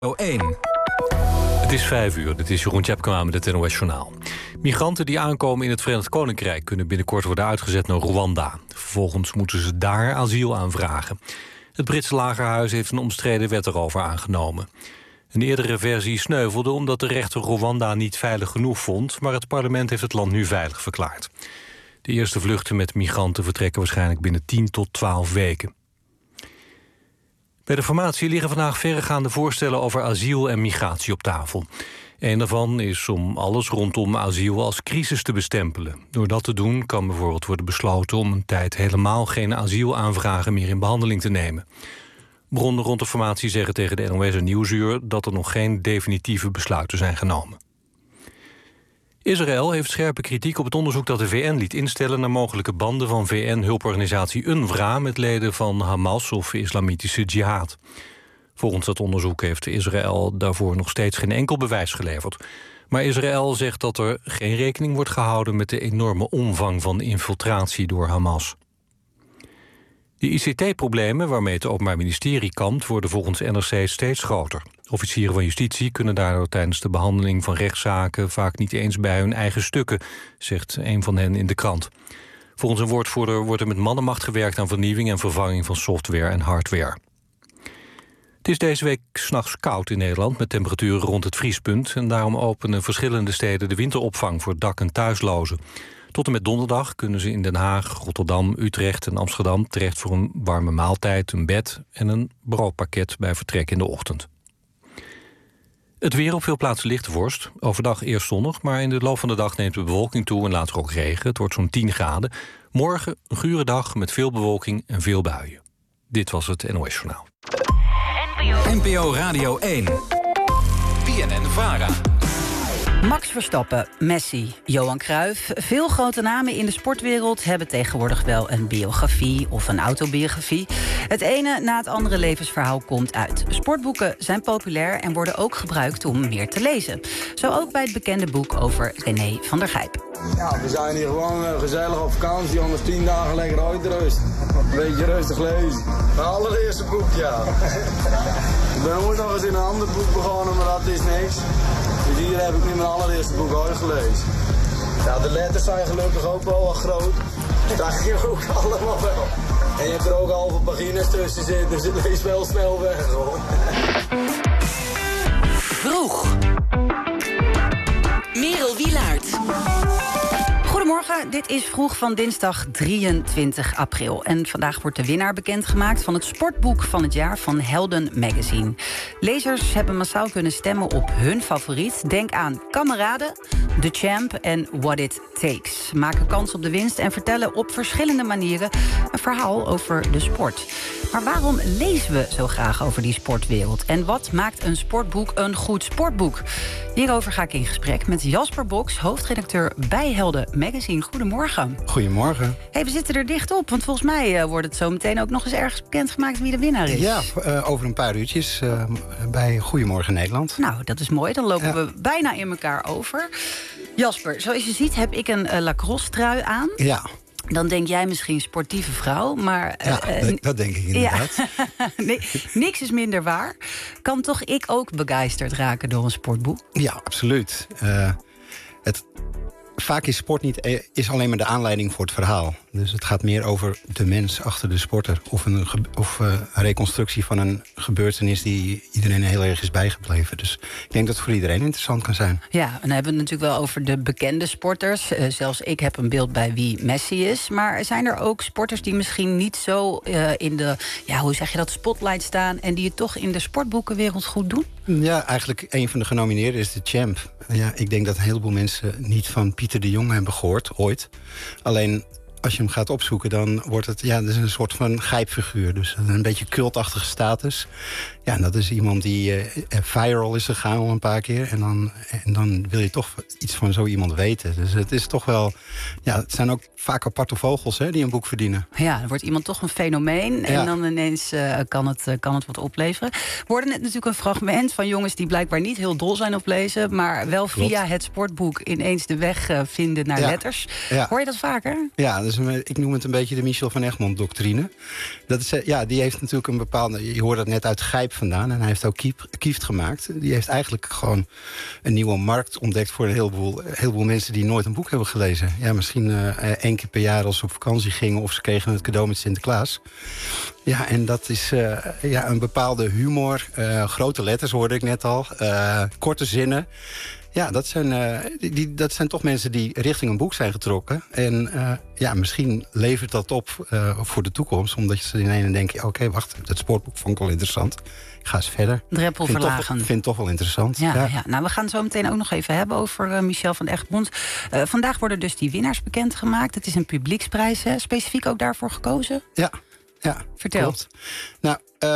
1. Het is 5 uur, dit is Jeroen Tjepkema met het NOS Journaal. Migranten die aankomen in het Verenigd Koninkrijk kunnen binnenkort worden uitgezet naar Rwanda. Vervolgens moeten ze daar asiel aanvragen. Het Britse lagerhuis heeft een omstreden wet erover aangenomen. Een eerdere versie sneuvelde omdat de rechter Rwanda niet veilig genoeg vond, maar het parlement heeft het land nu veilig verklaard. De eerste vluchten met migranten vertrekken waarschijnlijk binnen 10 tot 12 weken. Bij de formatie liggen vandaag verregaande voorstellen over asiel en migratie op tafel. Een daarvan is om alles rondom asiel als crisis te bestempelen. Door dat te doen kan bijvoorbeeld worden besloten om een tijd helemaal geen asielaanvragen meer in behandeling te nemen. Bronnen rond de formatie zeggen tegen de NOS en Nieuwsuur dat er nog geen definitieve besluiten zijn genomen. Israël heeft scherpe kritiek op het onderzoek dat de VN liet instellen naar mogelijke banden van VN-hulporganisatie UNRWA met leden van Hamas of Islamitische Jihad. Volgens dat onderzoek heeft Israël daarvoor nog steeds geen enkel bewijs geleverd. Maar Israël zegt dat er geen rekening wordt gehouden met de enorme omvang van infiltratie door Hamas. De ICT-problemen waarmee het Openbaar Ministerie kampt worden volgens NRC steeds groter. Officieren van justitie kunnen daardoor tijdens de behandeling van rechtszaken vaak niet eens bij hun eigen stukken, zegt een van hen in de krant. Volgens een woordvoerder wordt er met mannenmacht gewerkt aan vernieuwing en vervanging van software en hardware. Het is deze week 's nachts koud in Nederland met temperaturen rond het vriespunt en daarom openen verschillende steden de winteropvang voor dak- en thuislozen. Tot en met donderdag kunnen ze in Den Haag, Rotterdam, Utrecht en Amsterdam terecht voor een warme maaltijd, een bed en een broodpakket bij vertrek in de ochtend. Het weer: op veel plaatsen lichte vorst. Overdag eerst zonnig, maar in de loop van de dag neemt de bewolking toe en later ook regen. Het wordt zo'n 10 graden. Morgen een gure dag met veel bewolking en veel buien. Dit was het NOS Journaal. NPO Radio 1. BNN-VARA. Max Verstappen, Messi, Johan Cruijff. Veel grote namen in de sportwereld hebben tegenwoordig wel een biografie of een autobiografie. Het ene na het andere levensverhaal komt uit. Sportboeken zijn populair en worden ook gebruikt om meer te lezen. Zo ook bij het bekende boek over René van der Gijp. Ja, we zijn hier gewoon gezellig op vakantie, anders 10 dagen lekker uitrust. Een beetje rustig lezen. Mijn allereerste boek, ja. Ik ben ooit nog eens in een ander boek begonnen, maar dat is niks. Dus hier heb ik nu mijn allereerste boek uitgelezen. Ja, de letters zijn gelukkig ook wel wat groot. Dat je ook allemaal wel. En je hebt er ook halve pagina's tussen zitten, dus het leest wel snel weg, hoor. Vroeg. Merel Wielaert. Goedemorgen, dit is Vroeg van dinsdag 23 april. En vandaag wordt de winnaar bekendgemaakt van het sportboek van het jaar van Helden Magazine. Lezers hebben massaal kunnen stemmen op hun favoriet. Denk aan Kameraden, The Champ en What It Takes. Maken kans op de winst en vertellen op verschillende manieren een verhaal over de sport. Maar waarom lezen we zo graag over die sportwereld? En wat maakt een sportboek een goed sportboek? Hierover ga ik in gesprek met Jasper Boks, hoofdredacteur bij Helden Magazine. Goedemorgen. Goedemorgen. Hey, we zitten er dicht op, want volgens mij wordt het zo meteen ook nog eens ergens bekendgemaakt wie de winnaar is. Ja, over een paar uurtjes bij Goedemorgen Nederland. Nou, dat is mooi. Dan lopen we bijna in elkaar over. Jasper, zoals je ziet heb ik een lacrosse trui aan. Ja. Dan denk jij misschien sportieve vrouw, maar... dat denk ik inderdaad. Ja. Nee, niks is minder waar. Kan toch ik ook begeisterd raken door een sportboek? Ja, absoluut. Vaak is sport niet is alleen maar de aanleiding voor het verhaal. Dus het gaat meer over de mens achter de sporter. Of een reconstructie van een gebeurtenis die iedereen heel erg is bijgebleven. Dus ik denk dat het voor iedereen interessant kan zijn. Ja, en dan hebben we het natuurlijk wel over de bekende sporters. Zelfs ik heb een beeld bij wie Messi is. Maar zijn er ook sporters die misschien niet zo in de, hoe zeg je dat, spotlight staan en die het toch in de sportboekenwereld goed doen? Ja, eigenlijk een van de genomineerden is de Champ. Ja, ik denk dat een heleboel mensen niet van Pieter de Jong hebben gehoord, ooit. Alleen, als je hem gaat opzoeken, dan wordt het... Ja, dat is een soort van gijpfiguur. Dus een beetje cultachtige status. Ja, en dat is iemand die viral is gegaan al een paar keer. En dan wil je toch iets van zo iemand weten. Dus het is toch wel... Ja, het zijn ook vaak aparte vogels die een boek verdienen. Ja, dan wordt iemand toch een fenomeen. En dan ineens kan het wat opleveren. We hoorden net natuurlijk een fragment van jongens die blijkbaar niet heel dol zijn op lezen, maar wel via het sportboek ineens de weg vinden naar letters. Ja. Hoor je dat vaker? Ja, dat dus ik noem het een beetje de Michel van Egmond-doctrine. Die heeft natuurlijk een bepaalde... Je hoorde dat net uit Gijp vandaan. En hij heeft ook Kieft gemaakt. Die heeft eigenlijk gewoon een nieuwe markt ontdekt... voor een heleboel mensen die nooit een boek hebben gelezen. Ja, misschien 1 keer per jaar als ze op vakantie gingen... of ze kregen het cadeau met Sinterklaas. Ja, en dat is een bepaalde humor. Grote letters hoorde ik net al. Korte zinnen. Ja, dat zijn toch mensen die richting een boek zijn getrokken. En misschien levert dat op voor de toekomst. Omdat ze ineens denken, oké, wacht, dat sportboek vond ik wel interessant. Ik ga eens verder. Drempelverlagen. Vind het toch wel interessant. Ja. Nou, we gaan het zo meteen ook nog even hebben over Michel van Egmond. Vandaag worden dus die winnaars bekendgemaakt. Het is een publieksprijs, hè? Specifiek ook daarvoor gekozen? Ja. Vertel. Klopt. Nou,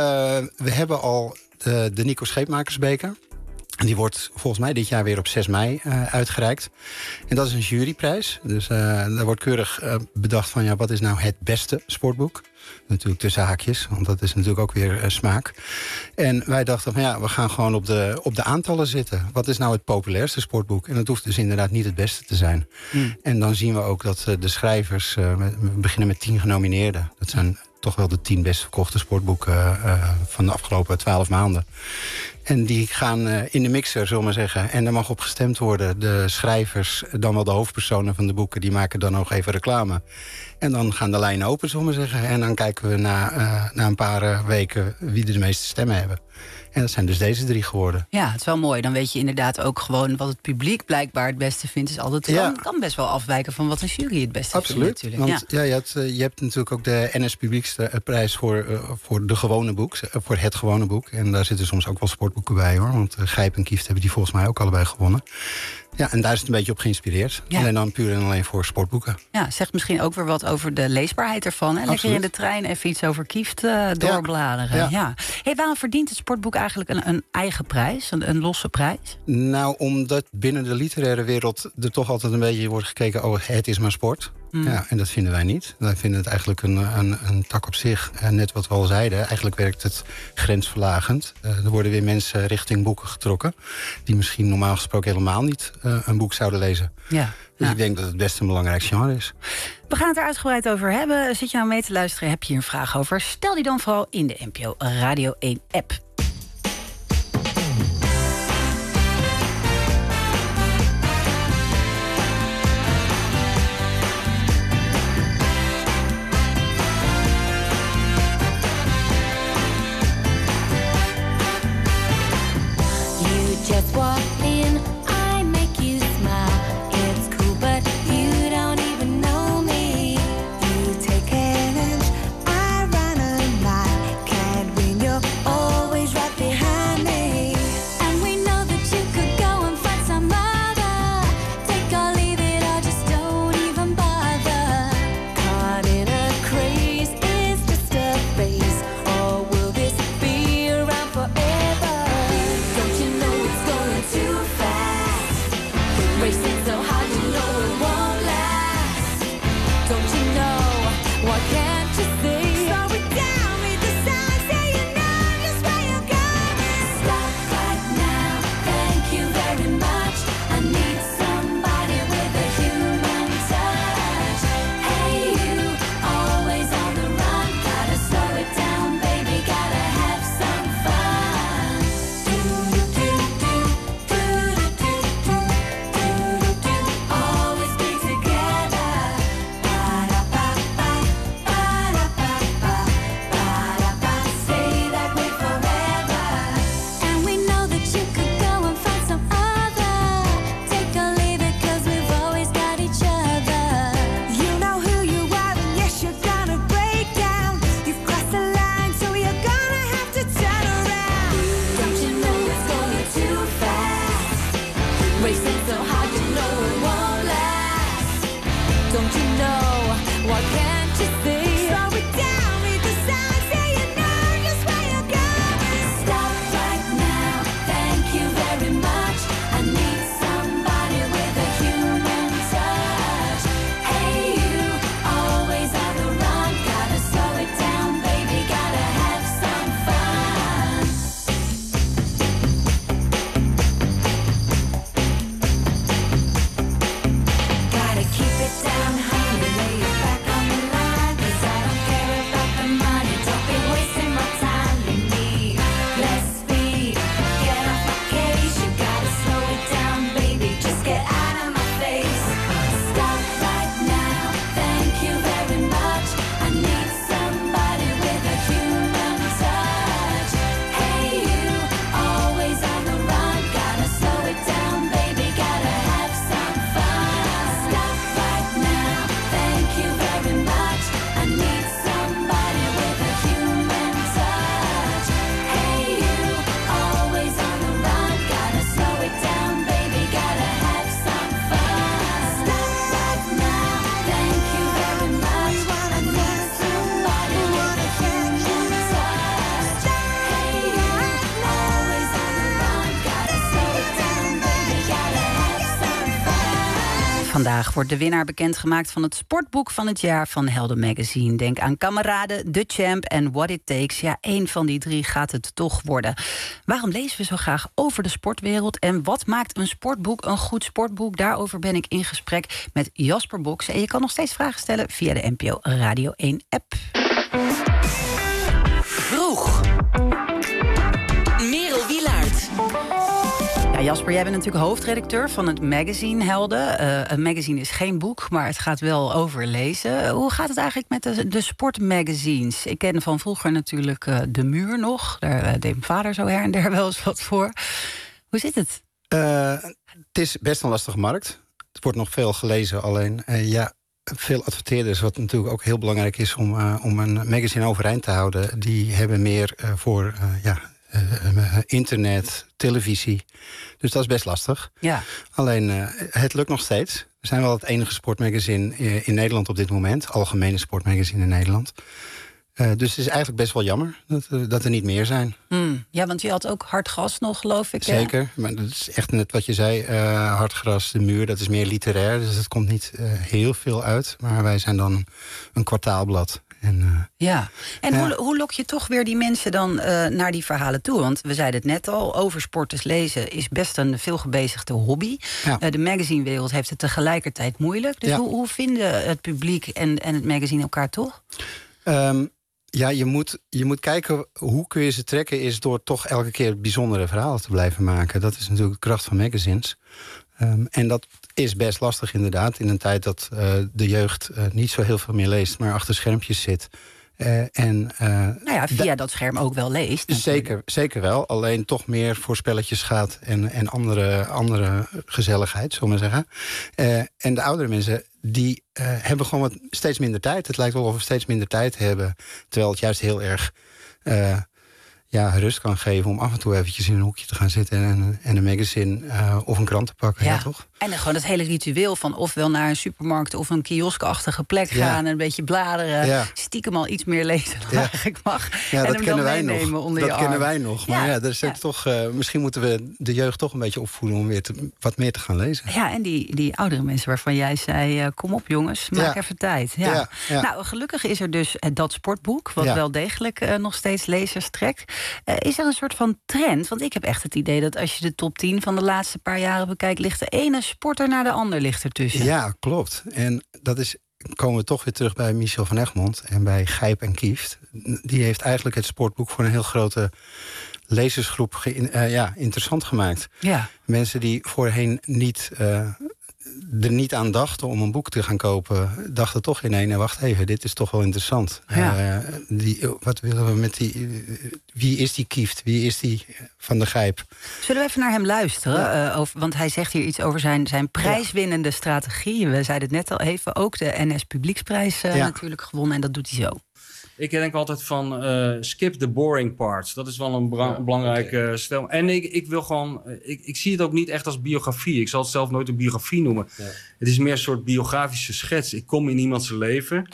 we hebben al de Nico Scheepmakersbeker. En die wordt volgens mij dit jaar weer op 6 mei uitgereikt. En dat is een juryprijs. Dus daar wordt keurig bedacht van... wat is nou het beste sportboek? Natuurlijk tussen haakjes, want dat is natuurlijk ook weer smaak. En wij dachten van we gaan gewoon op de aantallen zitten. Wat is nou het populairste sportboek? En dat hoeft dus inderdaad niet het beste te zijn. En dan zien we ook dat de schrijvers... we beginnen met 10 genomineerden. Dat zijn toch wel de 10 best verkochte sportboeken... van de afgelopen 12 maanden. En die gaan in de mixer, zullen we maar zeggen. En daar mag op gestemd worden. De schrijvers, dan wel de hoofdpersonen van de boeken... die maken dan nog even reclame. En dan gaan de lijnen open, zullen we maar zeggen. En dan kijken we na een paar weken wie de meeste stemmen hebben. En dat zijn dus deze 3 geworden. Ja, het is wel mooi. Dan weet je inderdaad ook gewoon wat het publiek blijkbaar het beste vindt. Is altijd kan best wel afwijken van wat een jury het beste vindt natuurlijk. Want je hebt natuurlijk ook de NS Publieksprijs voor de gewone boek. Voor het gewone boek. En daar zitten soms ook wel sportboeken bij, hoor. Want Gijp en Kieft hebben die volgens mij ook allebei gewonnen. Ja, en daar is het een beetje op geïnspireerd. Ja. Alleen dan puur en alleen voor sportboeken. Ja, zegt misschien ook weer wat over de leesbaarheid ervan. Hè? Lekker in de trein even iets over Kieft doorbladeren. Ja. Hey, waarom verdient het sportboek eigenlijk een eigen prijs? Een losse prijs? Nou, omdat binnen de literaire wereld er toch altijd een beetje wordt gekeken... het is maar sport. Ja, en dat vinden wij niet. Wij vinden het eigenlijk een tak op zich. Net wat we al zeiden, eigenlijk werkt het grensverlagend. Er worden weer mensen richting boeken getrokken... die misschien normaal gesproken helemaal niet een boek zouden lezen. Ja. Dus ik denk dat het best een belangrijk genre is. We gaan het er uitgebreid over hebben. Zit je nou mee te luisteren, heb je hier een vraag over? Stel die dan vooral in de NPO Radio 1-app. Just walk in, I make you smile. It's cool, but you don't even know me. You take an inch, I run a mile. Can't win, you're always Vandaag wordt de winnaar bekendgemaakt van het sportboek van het jaar van Helden Magazine. Denk aan Kameraden, The Champ en What It Takes. Ja, 1 van die 3 gaat het toch worden. Waarom lezen we zo graag over de sportwereld? En wat maakt een sportboek een goed sportboek? Daarover ben ik in gesprek met Jasper Boks. En je kan nog steeds vragen stellen via de NPO Radio 1 app. Vroeg. Merel Wielaert. Ja, Jasper, jij bent natuurlijk hoofdredacteur van het magazine Helden. Een magazine is geen boek, maar het gaat wel over lezen. Hoe gaat het eigenlijk met de sportmagazines? Ik ken van vroeger natuurlijk De Muur nog. Daar deed mijn vader zo her en der wel eens wat voor. Hoe zit het? Het is best een lastige markt. Het wordt nog veel gelezen, alleen veel adverteerders, wat natuurlijk ook heel belangrijk is om een magazine overeind te houden, die hebben meer voor internet, televisie. Dus dat is best lastig. Ja. Alleen, het lukt nog steeds. We zijn wel het enige sportmagazine in Nederland op dit moment. Algemene sportmagazine in Nederland. Dus het is eigenlijk best wel jammer dat er niet meer zijn. Ja, want je had ook Hartgras nog, geloof ik. Zeker, maar dat is echt net wat je zei. Hartgras, De Muur, dat is meer literair. Dus het komt niet heel veel uit. Maar wij zijn dan een kwartaalblad. Hoe lok je toch weer die mensen dan naar die verhalen toe? Want we zeiden het net al, over sporters lezen is best een veelgebezigde hobby. Ja. De magazinewereld heeft het tegelijkertijd moeilijk. Dus hoe vinden het publiek en het magazine elkaar toch? Je moet kijken hoe kun je ze trekken, is door toch elke keer bijzondere verhalen te blijven maken. Dat is natuurlijk de kracht van magazines. En dat is best lastig inderdaad, in een tijd dat de jeugd niet zo heel veel meer leest, maar achter schermpjes zit. Via dat scherm ook wel leest. Zeker wel, alleen toch meer voor spelletjes gaat en andere gezelligheid, zullen we maar zeggen. En de oudere mensen, die hebben gewoon steeds minder tijd. Het lijkt wel of we steeds minder tijd hebben, terwijl het juist heel erg rust kan geven om af en toe eventjes in een hoekje te gaan zitten en een magazine of een krant te pakken. Ja, toch? En dan gewoon het hele ritueel van ofwel naar een supermarkt of een kioskachtige plek gaan en een beetje bladeren. Ja. Stiekem al iets meer lezen dan eigenlijk mag. Ja, en dat kennen wij nog. Dat kennen wij nog. Maar dat is toch, misschien moeten we de jeugd toch een beetje opvoeden om weer wat meer te gaan lezen. Ja, en die oudere mensen waarvan jij zei, kom op jongens, maak even tijd. Ja. Nou, gelukkig is er dus dat sportboek, wat wel degelijk nog steeds lezers trekt. Is er een soort van trend? Want ik heb echt het idee dat als je de top 10 van de laatste paar jaren bekijkt, ligt de ene sporter naar de ander ligt ertussen. Ja, klopt. En komen we toch weer terug bij Michel van Egmond en bij Gijp en Kieft. Die heeft eigenlijk het sportboek voor een heel grote lezersgroep interessant gemaakt. Ja. Mensen die voorheen er niet aan dachten om een boek te gaan kopen, dachten toch wacht even, dit is toch wel interessant. Ja. Wat willen we met wie is die Kieft? Wie is die Van de Gijp? Zullen we even naar hem luisteren? Want hij zegt hier iets over zijn prijswinnende strategie. We zeiden het net al even, ook de NS Publieksprijs natuurlijk gewonnen. En dat doet hij zo. Ik denk altijd van skip the boring parts. Dat is wel een belangrijke stel. En ik wil gewoon, ik zie het ook niet echt als biografie. Ik zal het zelf nooit een biografie noemen. Ja. Het is meer een soort biografische schets. Ik kom in iemands leven.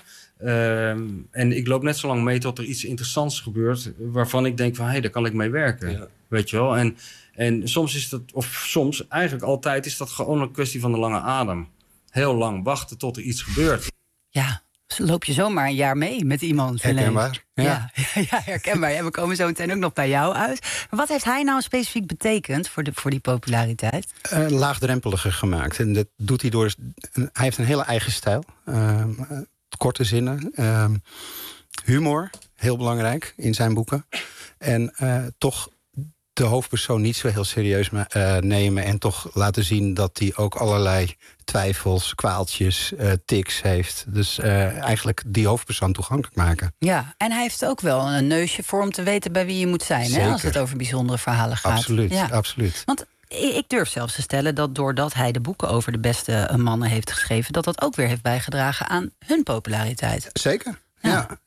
En ik loop net zo lang mee tot er iets interessants gebeurt, waarvan ik denk van, daar kan ik mee werken. Ja. Weet je wel? En soms is dat, of soms, eigenlijk altijd, is dat gewoon een kwestie van de lange adem. Heel lang wachten tot er iets gebeurt. Ja. Loop je zomaar een jaar mee met iemand? Herkenbaar. Ja, herkenbaar. Ja, we komen zo meteen ook nog bij jou uit. Maar wat heeft hij nou specifiek betekend voor die populariteit? Laagdrempeliger gemaakt. En dat doet hij door. Hij heeft een hele eigen stijl. Korte zinnen. Humor, heel belangrijk in zijn boeken. En toch de hoofdpersoon niet zo heel serieus nemen en toch laten zien dat hij ook allerlei twijfels, kwaaltjes, tics heeft. Dus eigenlijk die hoofdpersoon toegankelijk maken. Ja, en hij heeft ook wel een neusje voor om te weten bij wie je moet zijn, hè, als het over bijzondere verhalen gaat. Absoluut, absoluut. Want ik durf zelfs te stellen dat doordat hij de boeken over de beste mannen heeft geschreven, dat ook weer heeft bijgedragen aan hun populariteit. Zeker, ja.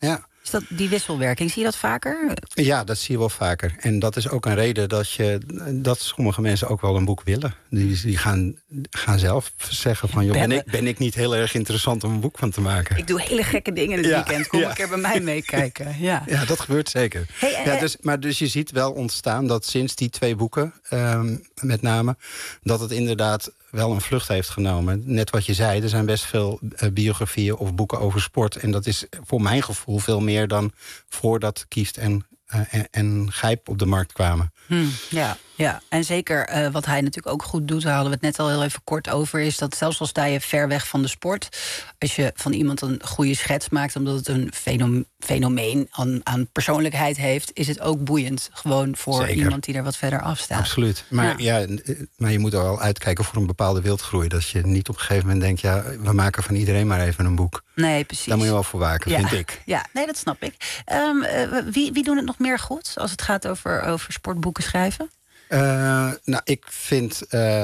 Is dat die wisselwerking, zie je dat vaker? Ja, dat zie je wel vaker. En dat is ook een reden dat sommige mensen ook wel een boek willen. Die gaan zelf zeggen van... joh, ben ik niet heel erg interessant om een boek van te maken? Ik doe hele gekke dingen dit weekend. Kom een keer bij mij meekijken. Ja, dat gebeurt zeker. Dus je ziet wel ontstaan dat sinds die 2 boeken... met name, dat het inderdaad wel een vlucht heeft genomen. Net wat je zei, er zijn best veel biografieën of boeken over sport. En dat is voor mijn gevoel veel meer dan voordat Kieft en Gijp op de markt kwamen. Ja, en zeker wat hij natuurlijk ook goed doet... daar hadden we het net al heel even kort over... is dat zelfs al sta je ver weg van de sport... als je van iemand een goede schets maakt... omdat het een fenomeen aan persoonlijkheid heeft... is het ook boeiend gewoon voor iemand die er wat verder af staat. Absoluut. Maar je moet er wel uitkijken voor een bepaalde wildgroei. Dat je niet op een gegeven moment denkt... ja, we maken van iedereen maar even een boek. Nee, precies. Daar moet je wel voor waken, vind ik. Ja, nee, dat snap ik. Wie doen het nog meer goed als het gaat over sportboeken schrijven? Ik vind...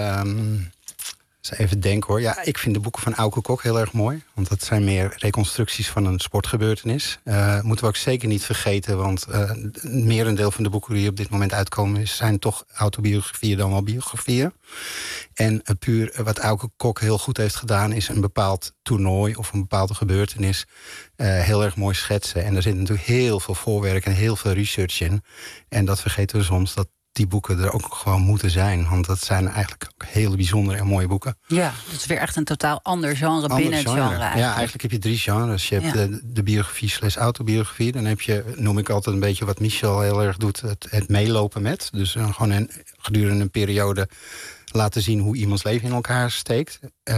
eens even denken hoor. Ja, ik vind de boeken van Auke Kok heel erg mooi. Want dat zijn meer reconstructies van een sportgebeurtenis. Moeten we ook zeker niet vergeten. Want het merendeel van de boeken die op dit moment uitkomen... zijn toch autobiografieën dan wel biografieën. En puur wat Auke Kok heel goed heeft gedaan... is een bepaald toernooi of een bepaalde gebeurtenis... heel erg mooi schetsen. En er zit natuurlijk heel veel voorwerk en heel veel research in. En dat vergeten we soms, dat die boeken er ook gewoon moeten zijn. Want dat zijn eigenlijk ook hele bijzondere en mooie boeken. Ja, dat is weer echt een totaal ander genre binnen het genre. Ja, eigenlijk heb je 3 genres. Je hebt de biografie/autobiografie. Dan heb je, noem ik altijd een beetje wat Michel heel erg doet... het meelopen met. Dus gewoon gedurende een periode laten zien... hoe iemands leven in elkaar steekt.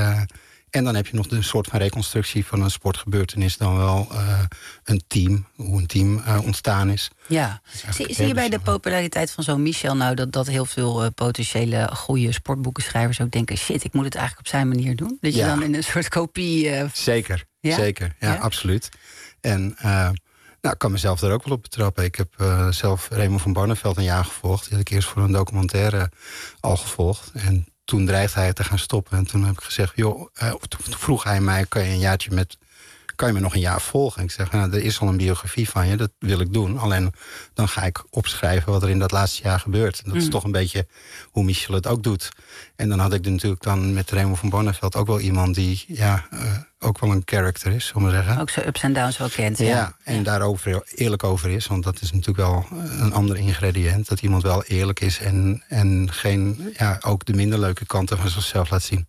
En dan heb je nog de soort van reconstructie van een sportgebeurtenis... dan wel een team, hoe een team ontstaan is. Ja. Zie je bij de populariteit van zo'n Michel nou... dat heel veel potentiële goede sportboekenschrijvers ook denken... shit, ik moet het eigenlijk op zijn manier doen? Dat je dan in een soort kopie... Zeker, ja? Zeker. Ja, absoluut. En ik kan mezelf daar ook wel op betrappen. Ik heb zelf Raymond van Barneveld een jaar gevolgd. Die had ik eerst voor een documentaire al gevolgd. En toen dreigde hij te gaan stoppen. En toen heb ik gezegd, toen vroeg hij mij... kan je me nog een jaar volgen? En ik zeg, er is al een biografie van je, dat wil ik doen. Alleen dan ga ik opschrijven wat er in dat laatste jaar gebeurt. En dat is toch een beetje hoe Michel het ook doet. En dan had ik natuurlijk dan met Raymond van Barneveld ook wel iemand die ook wel een character is, zullen we zeggen. Ook zo ups en downs wel kent. Ja, en daarover eerlijk over is. Want dat is natuurlijk wel een ander ingrediënt. Dat iemand wel eerlijk is en geen, ook de minder leuke kanten van zichzelf laat zien.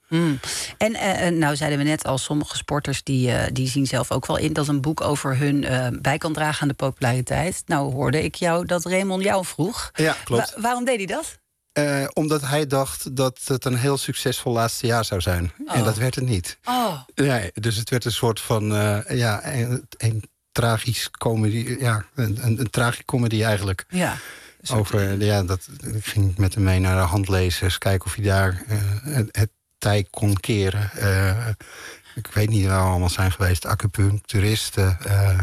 En nou zeiden we net al, sommige sporters die zien zelf ook wel in... dat een boek over hun bij kan dragen aan de populariteit. Nou hoorde ik jou dat Raymond jou vroeg. Ja, klopt. Waarom deed hij dat? Omdat hij dacht dat het een heel succesvol laatste jaar zou zijn. Oh. En dat werd het niet. Oh. Nee, dus het werd een soort van een tragisch comedy. Ja, een tragicomedy eigenlijk. Ja. Ik ging met hem mee naar de handlezers, kijken of hij daar het tij kon keren. Ik weet niet waar we allemaal zijn geweest. Acupuncturisten.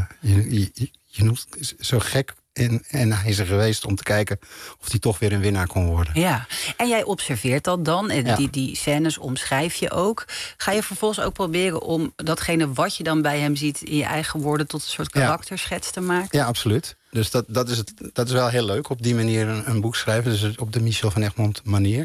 Je noemt zo gek. En hij is er geweest om te kijken of hij toch weer een winnaar kon worden. Ja, en jij observeert dat dan. En die scènes omschrijf je ook. Ga je vervolgens ook proberen om datgene wat je dan bij hem ziet... in je eigen woorden tot een soort karakterschets te maken? Ja, absoluut. Dus dat is wel heel leuk. Op die manier een boek schrijven. Dus op de Michel van Egmond manier.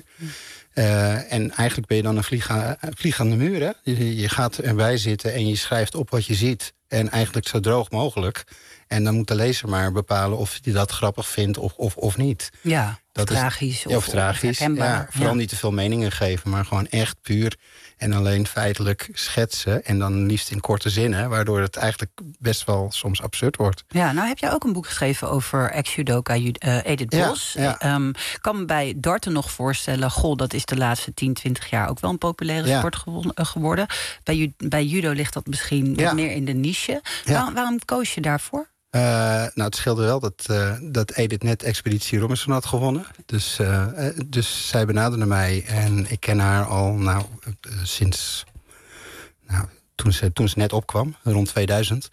En eigenlijk ben je dan een vlieg aan de muur. Hè? Je gaat erbij zitten en je schrijft op wat je ziet. En eigenlijk zo droog mogelijk. En dan moet de lezer maar bepalen of hij dat grappig vindt of niet. Ja, dat tragisch. Of tragisch. Ja, vooral niet te veel meningen geven, maar gewoon echt puur en alleen feitelijk schetsen. En dan liefst in korte zinnen, waardoor het eigenlijk best wel soms absurd wordt. Ja, nou heb jij ook een boek geschreven over ex-judoka Edith Bos. Ja. Kan me bij darten nog voorstellen, dat is de laatste 10, 20 jaar ook wel een populaire sport geworden. Bij judo ligt dat misschien wat meer in de niche. Ja. Waarom koos je daarvoor? Het scheelde wel dat Edith net Expeditie Robinson had gewonnen. Dus zij benaderde mij en ik ken haar al sinds toen ze net opkwam, rond 2000.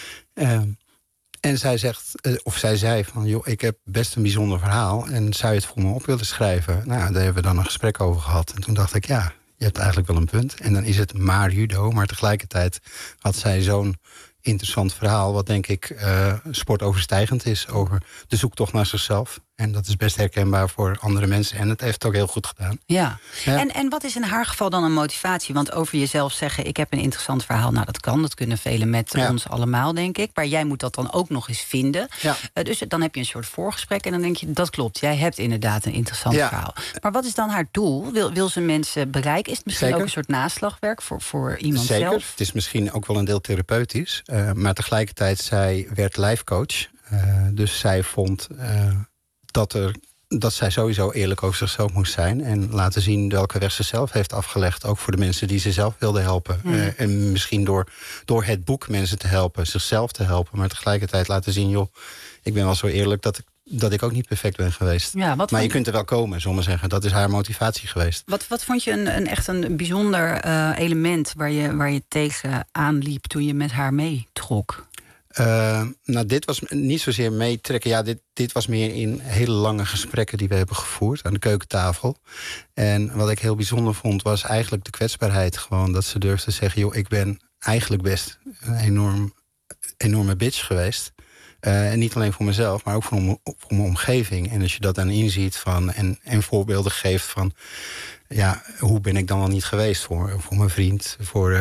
En zij zei van, joh, ik heb best een bijzonder verhaal en zou je het voor me op willen schrijven? Nou, daar hebben we dan een gesprek over gehad. En toen dacht ik, je hebt eigenlijk wel een punt. En dan is het maar judo, maar tegelijkertijd had zij zo'n interessant verhaal, wat denk ik sportoverstijgend is over de zoektocht naar zichzelf. En dat is best herkenbaar voor andere mensen. En het heeft het ook heel goed gedaan. Ja. En wat is in haar geval dan een motivatie? Want over jezelf zeggen, ik heb een interessant verhaal. Nou, dat kan. Dat kunnen velen met ons allemaal, denk ik. Maar jij moet dat dan ook nog eens vinden. Ja. Dus dan heb je een soort voorgesprek. En dan denk je, dat klopt. Jij hebt inderdaad een interessant verhaal. Maar wat is dan haar doel? Wil ze mensen bereiken? Is het misschien ook een soort naslagwerk voor iemand zelf? Zeker. Het is misschien ook wel een deel therapeutisch. Maar tegelijkertijd, zij werd lijfcoach. Dus zij vond dat zij sowieso eerlijk over zichzelf moest zijn. En laten zien welke weg ze zelf heeft afgelegd. Ook voor de mensen die ze zelf wilde helpen. En misschien door het boek mensen te helpen, zichzelf te helpen. Maar tegelijkertijd laten zien, joh, ik ben wel zo eerlijk dat ik ook niet perfect ben geweest. Ja, maar je kunt er wel komen, zullen we zeggen. Dat is haar motivatie geweest. Wat vond je echt een bijzonder element waar je tegen aanliep toen je met haar meetrok? Dit was niet zozeer meetrekken. Ja, dit was meer in hele lange gesprekken die we hebben gevoerd aan de keukentafel. En wat ik heel bijzonder vond, was eigenlijk de kwetsbaarheid. Gewoon dat ze durfde te zeggen, joh, ik ben eigenlijk best een enorme bitch geweest. En niet alleen voor mezelf, maar ook voor mijn omgeving. En als je dat dan inziet en voorbeelden geeft van, ja, hoe ben ik dan wel niet geweest voor mijn vriend,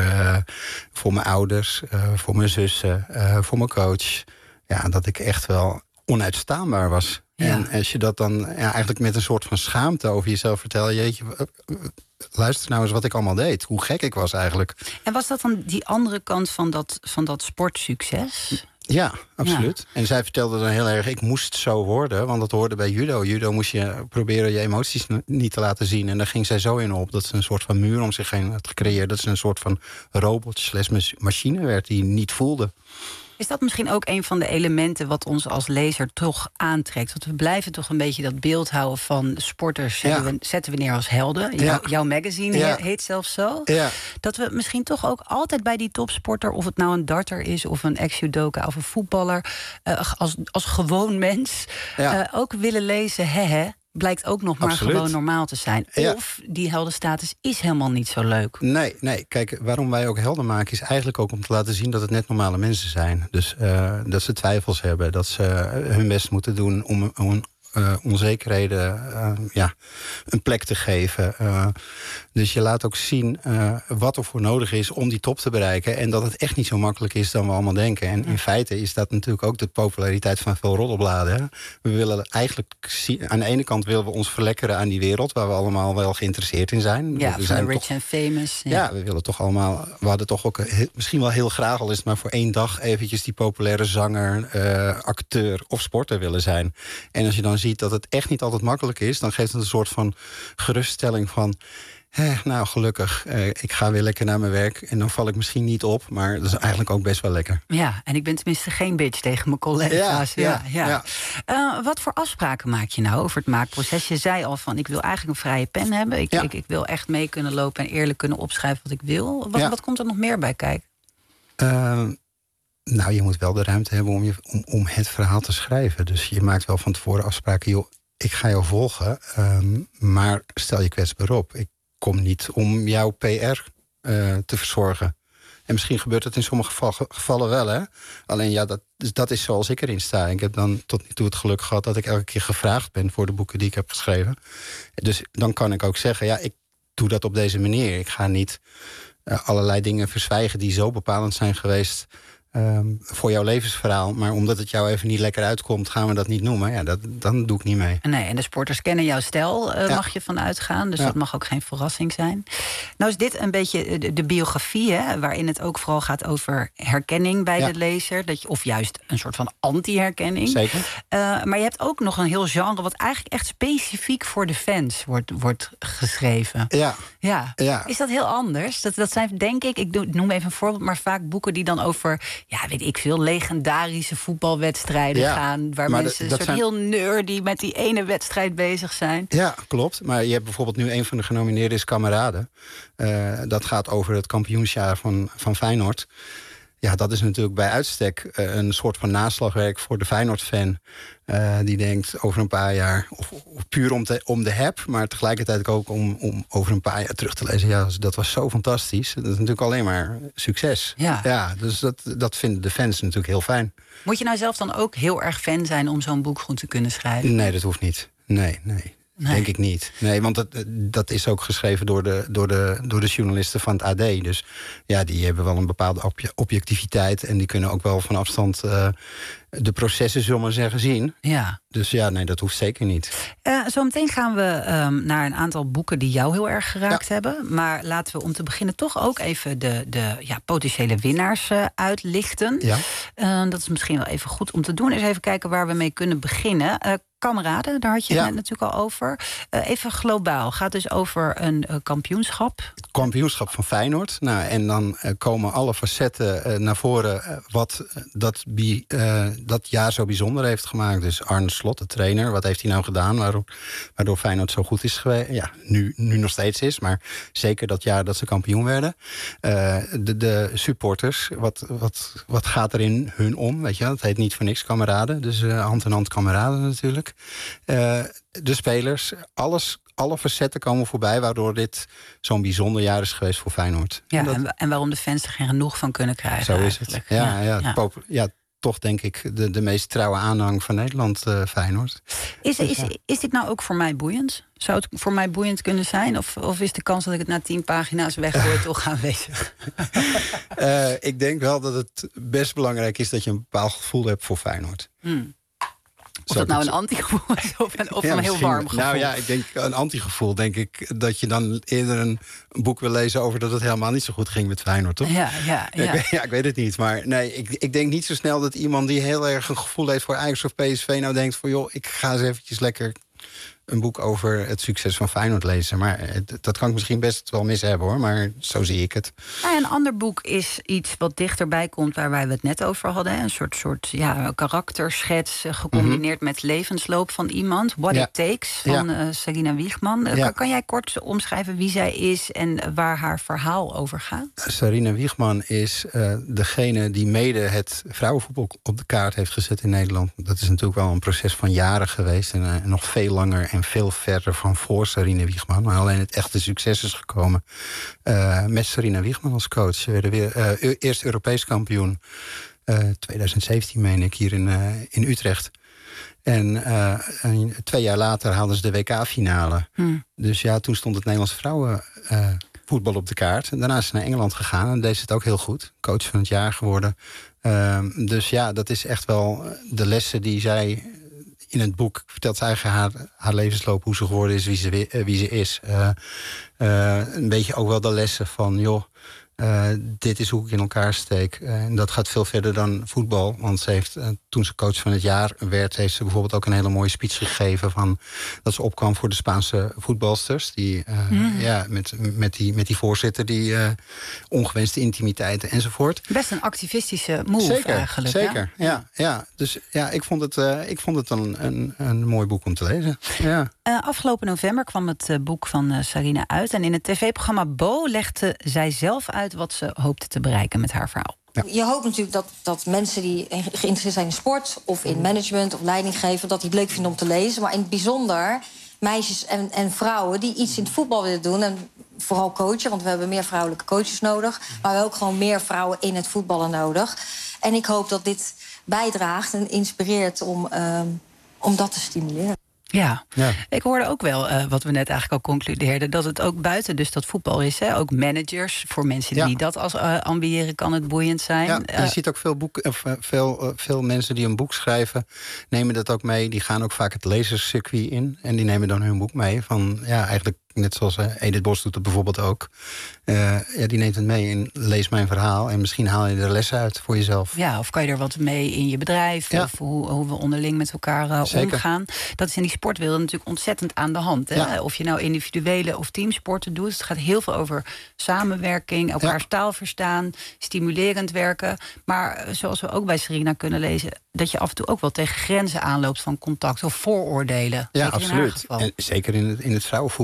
voor mijn ouders, voor mijn zussen, voor mijn coach. Ja, dat ik echt wel onuitstaanbaar was. Ja. En als je dat dan eigenlijk met een soort van schaamte over jezelf vertelt, jeetje, luister nou eens wat ik allemaal deed. Hoe gek ik was eigenlijk. En was dat dan die andere kant van dat sportsucces? Ja, absoluut. Ja. En zij vertelde dan heel erg, ik moest zo worden, want dat hoorde bij judo. Judo moest je proberen je emoties niet te laten zien. En daar ging zij zo in op, dat ze een soort van muur om zich heen had gecreëerd. Dat ze een soort van robot/machine werd die niet voelde. Is dat misschien ook een van de elementen wat ons als lezer toch aantrekt? Want we blijven toch een beetje dat beeld houden van sporters zetten we neer als helden. Jouw magazine heet zelfs zo. Ja. Dat we misschien toch ook altijd bij die topsporter, of het nou een darter is of een ex-judoka of een voetballer, als gewoon mens ook willen lezen, blijkt ook nog maar gewoon normaal te zijn. Of die heldenstatus is helemaal niet zo leuk. Nee. Kijk, waarom wij ook helden maken is eigenlijk ook om te laten zien dat het net normale mensen zijn. Dus dat ze twijfels hebben, dat ze hun best moeten doen om onzekerheden een plek te geven. Dus je laat ook zien wat er voor nodig is om die top te bereiken. En dat het echt niet zo makkelijk is dan we allemaal denken. En in feite is dat natuurlijk ook de populariteit van veel roddelbladen. Hè? We willen eigenlijk aan de ene kant willen we ons verlekkeren aan die wereld waar we allemaal wel geïnteresseerd in zijn. Ja, we zijn rich and famous. Ja, we willen toch allemaal. We hadden toch ook misschien wel heel graag, al is het maar voor één dag eventjes die populaire zanger, acteur of sporter willen zijn. En als je dan ziet dat het echt niet altijd makkelijk is, dan geeft het een soort van geruststelling van, nou gelukkig, ik ga weer lekker naar mijn werk en dan val ik misschien niet op, maar dat is eigenlijk ook best wel lekker. Ja, en ik ben tenminste geen bitch tegen mijn collega's. Ja. Wat voor afspraken maak je nou over het maakproces? Je zei al van, ik wil eigenlijk een vrije pen hebben. Ik wil echt mee kunnen lopen en eerlijk kunnen opschrijven wat ik wil. Wat komt er nog meer bij kijken? Nou, je moet wel de ruimte hebben om het verhaal te schrijven. Dus je maakt wel van tevoren afspraken, joh, ik ga jou volgen, maar stel je kwetsbaar op. Ik kom niet om jouw PR te verzorgen. En misschien gebeurt het in sommige gevallen wel, hè. Alleen dat is zoals ik erin sta. Ik heb dan tot nu toe het geluk gehad dat ik elke keer gevraagd ben voor de boeken die ik heb geschreven. Dus dan kan ik ook zeggen, ik doe dat op deze manier. Ik ga niet allerlei dingen verzwijgen die zo bepalend zijn geweest voor jouw levensverhaal. Maar omdat het jou even niet lekker uitkomt, gaan we dat niet noemen. Ja, dan doe ik niet mee. Nee, en de sporters kennen jouw stijl, mag je van uitgaan. Dus dat mag ook geen verrassing zijn. Nou is dit een beetje de biografie, waarin het ook vooral gaat over herkenning bij de lezer. Of juist een soort van anti-herkenning. Zeker. Maar je hebt ook nog een heel genre wat eigenlijk echt specifiek voor de fans wordt geschreven. Ja. Is dat heel anders? Dat zijn, denk ik noem even een voorbeeld, maar vaak boeken die dan over, weet ik veel, legendarische voetbalwedstrijden gaan, waar mensen heel nerdy met die ene wedstrijd bezig zijn. Ja, klopt. Maar je hebt bijvoorbeeld nu een van de genomineerden is Kameraden. Dat gaat over het kampioensjaar van Feyenoord. Ja, dat is natuurlijk bij uitstek een soort van naslagwerk voor de Feyenoord-fan. Die denkt over een paar jaar, of puur om de heb, maar tegelijkertijd ook om over een paar jaar terug te lezen. Ja, dat was zo fantastisch. Dat is natuurlijk alleen maar succes. Ja, dus dat vinden de fans natuurlijk heel fijn. Moet je nou zelf dan ook heel erg fan zijn om zo'n boek goed te kunnen schrijven? Nee, dat hoeft niet. Nee. Denk ik niet. Nee, want dat is ook geschreven door de journalisten van het AD. Dus ja, die hebben wel een bepaalde objectiviteit. En die kunnen ook wel van afstand de processen, zullen we maar zeggen, zien. Ja. Dus ja, nee, dat hoeft zeker niet. Zometeen gaan we naar een aantal boeken die jou heel erg geraakt hebben. Maar laten we om te beginnen toch ook even de potentiële winnaars uitlichten. Ja. Dat is misschien wel even goed om te doen. Eens even kijken waar we mee kunnen beginnen. Kameraden, daar had je het net natuurlijk al over. Even globaal, gaat dus over een kampioenschap. Het kampioenschap van Feyenoord. Nou, en dan komen alle facetten naar voren wat dat jaar zo bijzonder heeft gemaakt. Dus Arne Slot, de trainer, wat heeft hij nou gedaan waardoor Feyenoord zo goed is geweest? Ja, nu nog steeds is, maar zeker dat jaar dat ze kampioen werden. De supporters, wat gaat er in hun om? Weet je, dat heet niet voor niks kameraden. Dus hand in hand kameraden natuurlijk. De spelers, alle facetten komen voorbij, waardoor dit zo'n bijzonder jaar is geweest voor Feyenoord. Ja, en waarom de fans er geen genoeg van kunnen krijgen. Zo is het. Ja, toch denk ik de meest trouwe aanhang van Nederland, Feyenoord. Is dit nou ook voor mij boeiend? Zou het voor mij boeiend kunnen zijn? Of is de kans dat ik het na 10 pagina's weggooi toch aanwezig? Ik denk wel dat het best belangrijk is dat je een bepaald gevoel hebt voor Feyenoord. Of dat nou een antigevoel is of een heel warm gevoel? Nou ja, ik denk een antigevoel. Denk ik dat je dan eerder een boek wil lezen over dat het helemaal niet zo goed ging met Feyenoord, toch? Ja. Ik weet het niet. Maar nee, ik denk niet zo snel dat iemand die heel erg een gevoel heeft voor Ajax of PSV nou denkt van joh, ik ga eens eventjes lekker een boek over het succes van Feyenoord lezen. Maar dat kan ik misschien best wel mis hebben, hoor. Maar zo zie ik het. Een ander boek is iets wat dichterbij komt waar wij het net over hadden. Een soort karakterschets gecombineerd met levensloop van iemand. What It Takes van Sarina Wiegman. Kan jij kort omschrijven wie zij is en waar haar verhaal over gaat? Sarina Wiegman is degene die mede het vrouwenvoetbal op de kaart heeft gezet in Nederland. Dat is natuurlijk wel een proces van jaren geweest. En nog veel langer en veel verder van voor Sarina Wiegman. Maar alleen het echte succes is gekomen met Sarina Wiegman als coach. Ze werden weer eerst Europees kampioen. 2017 meen ik, hier in Utrecht. En 2 jaar later haalden ze de WK-finale. Dus ja, toen stond het Nederlandse vrouwenvoetbal op de kaart. En daarna is ze naar Engeland gegaan en deed ze het ook heel goed. Coach van het jaar geworden. Dus ja, dat is echt wel de lessen die zij in het boek vertelt ze eigenlijk haar levensloop, hoe ze geworden is, wie ze is. Een beetje ook wel de lessen van, joh, dit is hoe ik in elkaar steek. En dat gaat veel verder dan voetbal. Want ze heeft, toen ze coach van het jaar werd, heeft ze bijvoorbeeld ook een hele mooie speech gegeven van dat ze opkwam voor de Spaanse voetbalsters. Die met die voorzitter, die ongewenste intimiteiten enzovoort. Best een activistische move eigenlijk. Zeker, ja. Dus ja, ik vond het een mooi boek om te lezen. Ja. Afgelopen november kwam het boek van Sarina uit. En in het tv-programma Bo legde zij zelf uit wat ze hoopte te bereiken met haar verhaal. Ja. Je hoopt natuurlijk dat mensen die geïnteresseerd zijn in sport of in management of leidinggeven, dat die het leuk vinden om te lezen. Maar in het bijzonder meisjes en vrouwen die iets in het voetbal willen doen. En vooral coachen, want we hebben meer vrouwelijke coaches nodig. Maar we hebben ook gewoon meer vrouwen in het voetballen nodig. En ik hoop dat dit bijdraagt en inspireert om dat te stimuleren. Ja, ik hoorde ook wel wat we net eigenlijk al concludeerden, dat het ook buiten dus dat voetbal is. Hè? Ook managers, voor mensen die dat als ambiëren, kan het boeiend zijn. Ja, je ziet ook veel mensen die een boek schrijven, nemen dat ook mee. Die gaan ook vaak het lezerscircuit in en die nemen dan hun boek mee. Van eigenlijk net zoals Edith Bos doet het bijvoorbeeld ook. Die neemt het mee en lees mijn verhaal. En misschien haal je er lessen uit voor jezelf. Ja, of kan je er wat mee in je bedrijf. Ja. Of hoe we onderling met elkaar omgaan. Dat is in die sportwereld natuurlijk ontzettend aan de hand. Hè? Ja. Of je nou individuele of teamsporten doet. Het gaat heel veel over samenwerking, elkaars taal verstaan, stimulerend werken. Maar zoals we ook bij Sarina kunnen lezen, dat je af en toe ook wel tegen grenzen aanloopt van contact of vooroordelen. Ja, absoluut. En zeker in het vrouwenvoetbal. Ja,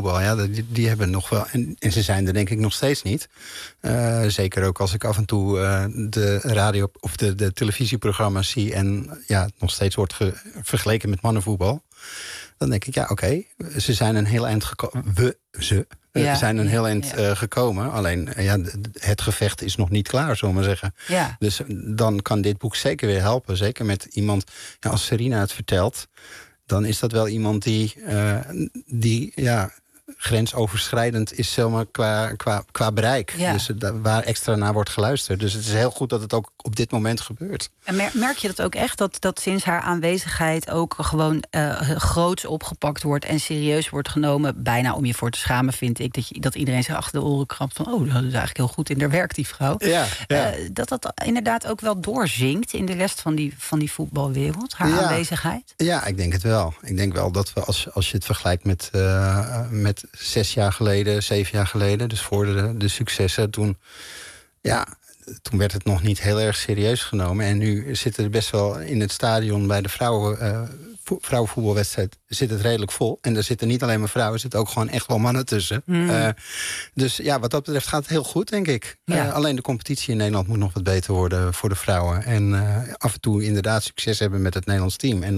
die hebben nog wel... En ze zijn er denk ik nog steeds niet. Zeker ook als ik af en toe de radio of de televisieprogramma's zie... en het nog steeds wordt vergeleken met mannenvoetbal... dan denk ik, oké, ze zijn een heel eind gekomen. We zijn een heel eind gekomen. Alleen, het gevecht is nog niet klaar, zullen we maar zeggen. Ja. Dus dan kan dit boek zeker weer helpen. Zeker met iemand, als Serena het vertelt... dan is dat wel iemand die grensoverschrijdend is, zomaar qua bereik. Ja. Dus waar extra naar wordt geluisterd. Dus het is heel goed dat het ook op dit moment gebeurt. En merk je dat ook echt? Dat sinds haar aanwezigheid ook gewoon groots opgepakt wordt... en serieus wordt genomen, bijna om je voor te schamen, vind ik... dat iedereen zich achter de oren krabt van... dat is eigenlijk heel goed in haar werk, die vrouw. Ja. Dat inderdaad ook wel doorzinkt in de rest van die voetbalwereld, haar aanwezigheid? Ja, ik denk het wel. Ik denk wel dat we, als je het vergelijkt met 6 jaar geleden, 7 jaar geleden... dus voor de successen, toen werd het nog niet heel erg serieus genomen. En nu zitten er best wel in het stadion bij de vrouwenvoetbalwedstrijd... zit het redelijk vol. En er zitten niet alleen maar vrouwen, er zitten ook gewoon echt wel mannen tussen. Dus wat dat betreft gaat het heel goed, denk ik. Ja. Alleen de competitie in Nederland moet nog wat beter worden voor de vrouwen. En af en toe inderdaad succes hebben met het Nederlands team. En